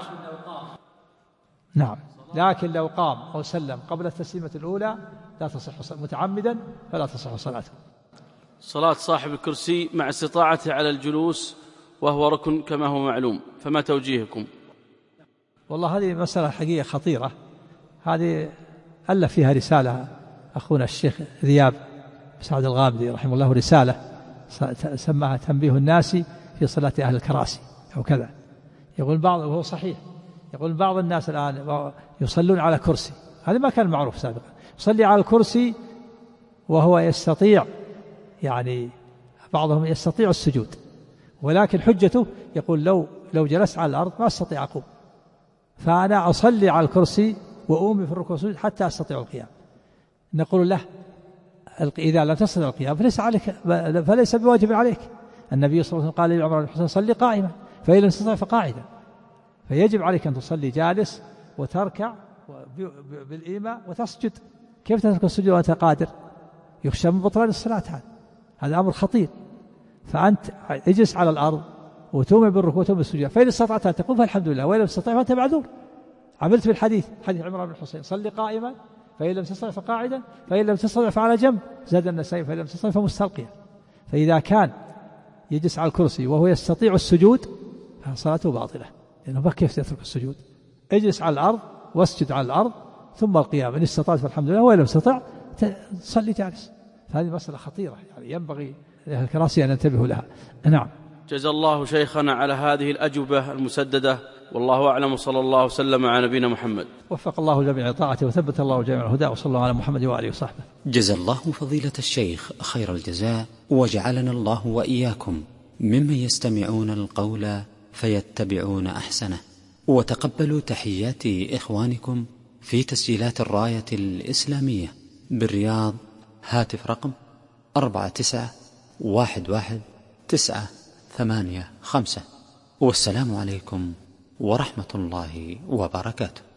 نعم، لكن لو قام أو سلم قبل التسليمة الأولى لا تصح متعمدا فلا تصح صلاته. صلاة صاحب الكرسي مع استطاعته على الجلوس وهو ركن كما هو معلوم، فما توجيهكم؟ والله هذه مسألة حقيقة خطيرة، هذه ألف فيها رسالة أخونا الشيخ ذياب سعد الغامدي رحمه الله، رسالة سماها تنبيه الناس في صلاة أهل الكراسي أو كذا. يقول بعض، وهو صحيح، يقول بعض الناس الآن يصلون على كرسي، هذا ما كان معروف سابقا، يصلي على الكرسي وهو يستطيع، يعني بعضهم يستطيع السجود ولكن حجته يقول لو جلست على الأرض ما أستطيع أقوم، فأنا أصلي على الكرسي وأؤمن في الركوع والسجود حتى أستطيع القيام. نقول له إذا لم تستطع القيام فليس بواجب عليك. النبي صلى الله عليه وسلم قال لعمر بن الحسين صلي قائما فإن لم تستطع فقاعدا، فيجب عليك أن تصلي جالس وتركع بالإيماء وتسجد. كيف تترك السجود وأنت قادر؟ يخشى من بطلان الصلاة، هذا أمر خطير. فأنت اجلس على الأرض وتؤمن بالركوع وتؤمن بالسجود، فإن استطعت أن تقوم فالحمد لله، وإن لم تستطع فأنت معذور. عملت بالحديث، حديث عمر بن الحسين صلي قائما فإن لم تستطع فقاعدا فإن لم تستطع فعلى جنب، زاد النسائي فإن لم تستطع فمستلقيا. فإذا كان يجلس على الكرسي وهو يستطيع السجود فصلاته باطلة، لأنه كيف يترك السجود؟ اجلس على الأرض واسجد على الأرض ثم القيام، إن استطعت فالحمد لله، وإن لم تستطع صلي جالس. فهذه مسألة خطيرة، يعني ينبغي للكراسي أن ينتبهوا لها. نعم. جزا الله شيخنا على هذه الأجوبة المسددة، والله أعلم، وصلى الله وسلم على نبينا محمد. وفق الله جميع طاعته وثبت الله جميع الهدى، وصلى الله على محمد وآله وصحبه. جزا الله فضيلة الشيخ خير الجزاء، وجعلنا الله وإياكم ممن يستمعون القول فيتبعون أحسنه. وتقبلوا تحيات إخوانكم في تسجيلات الراية الإسلامية بالرياض، هاتف رقم 49111985. والسلام عليكم ورحمة الله وبركاته.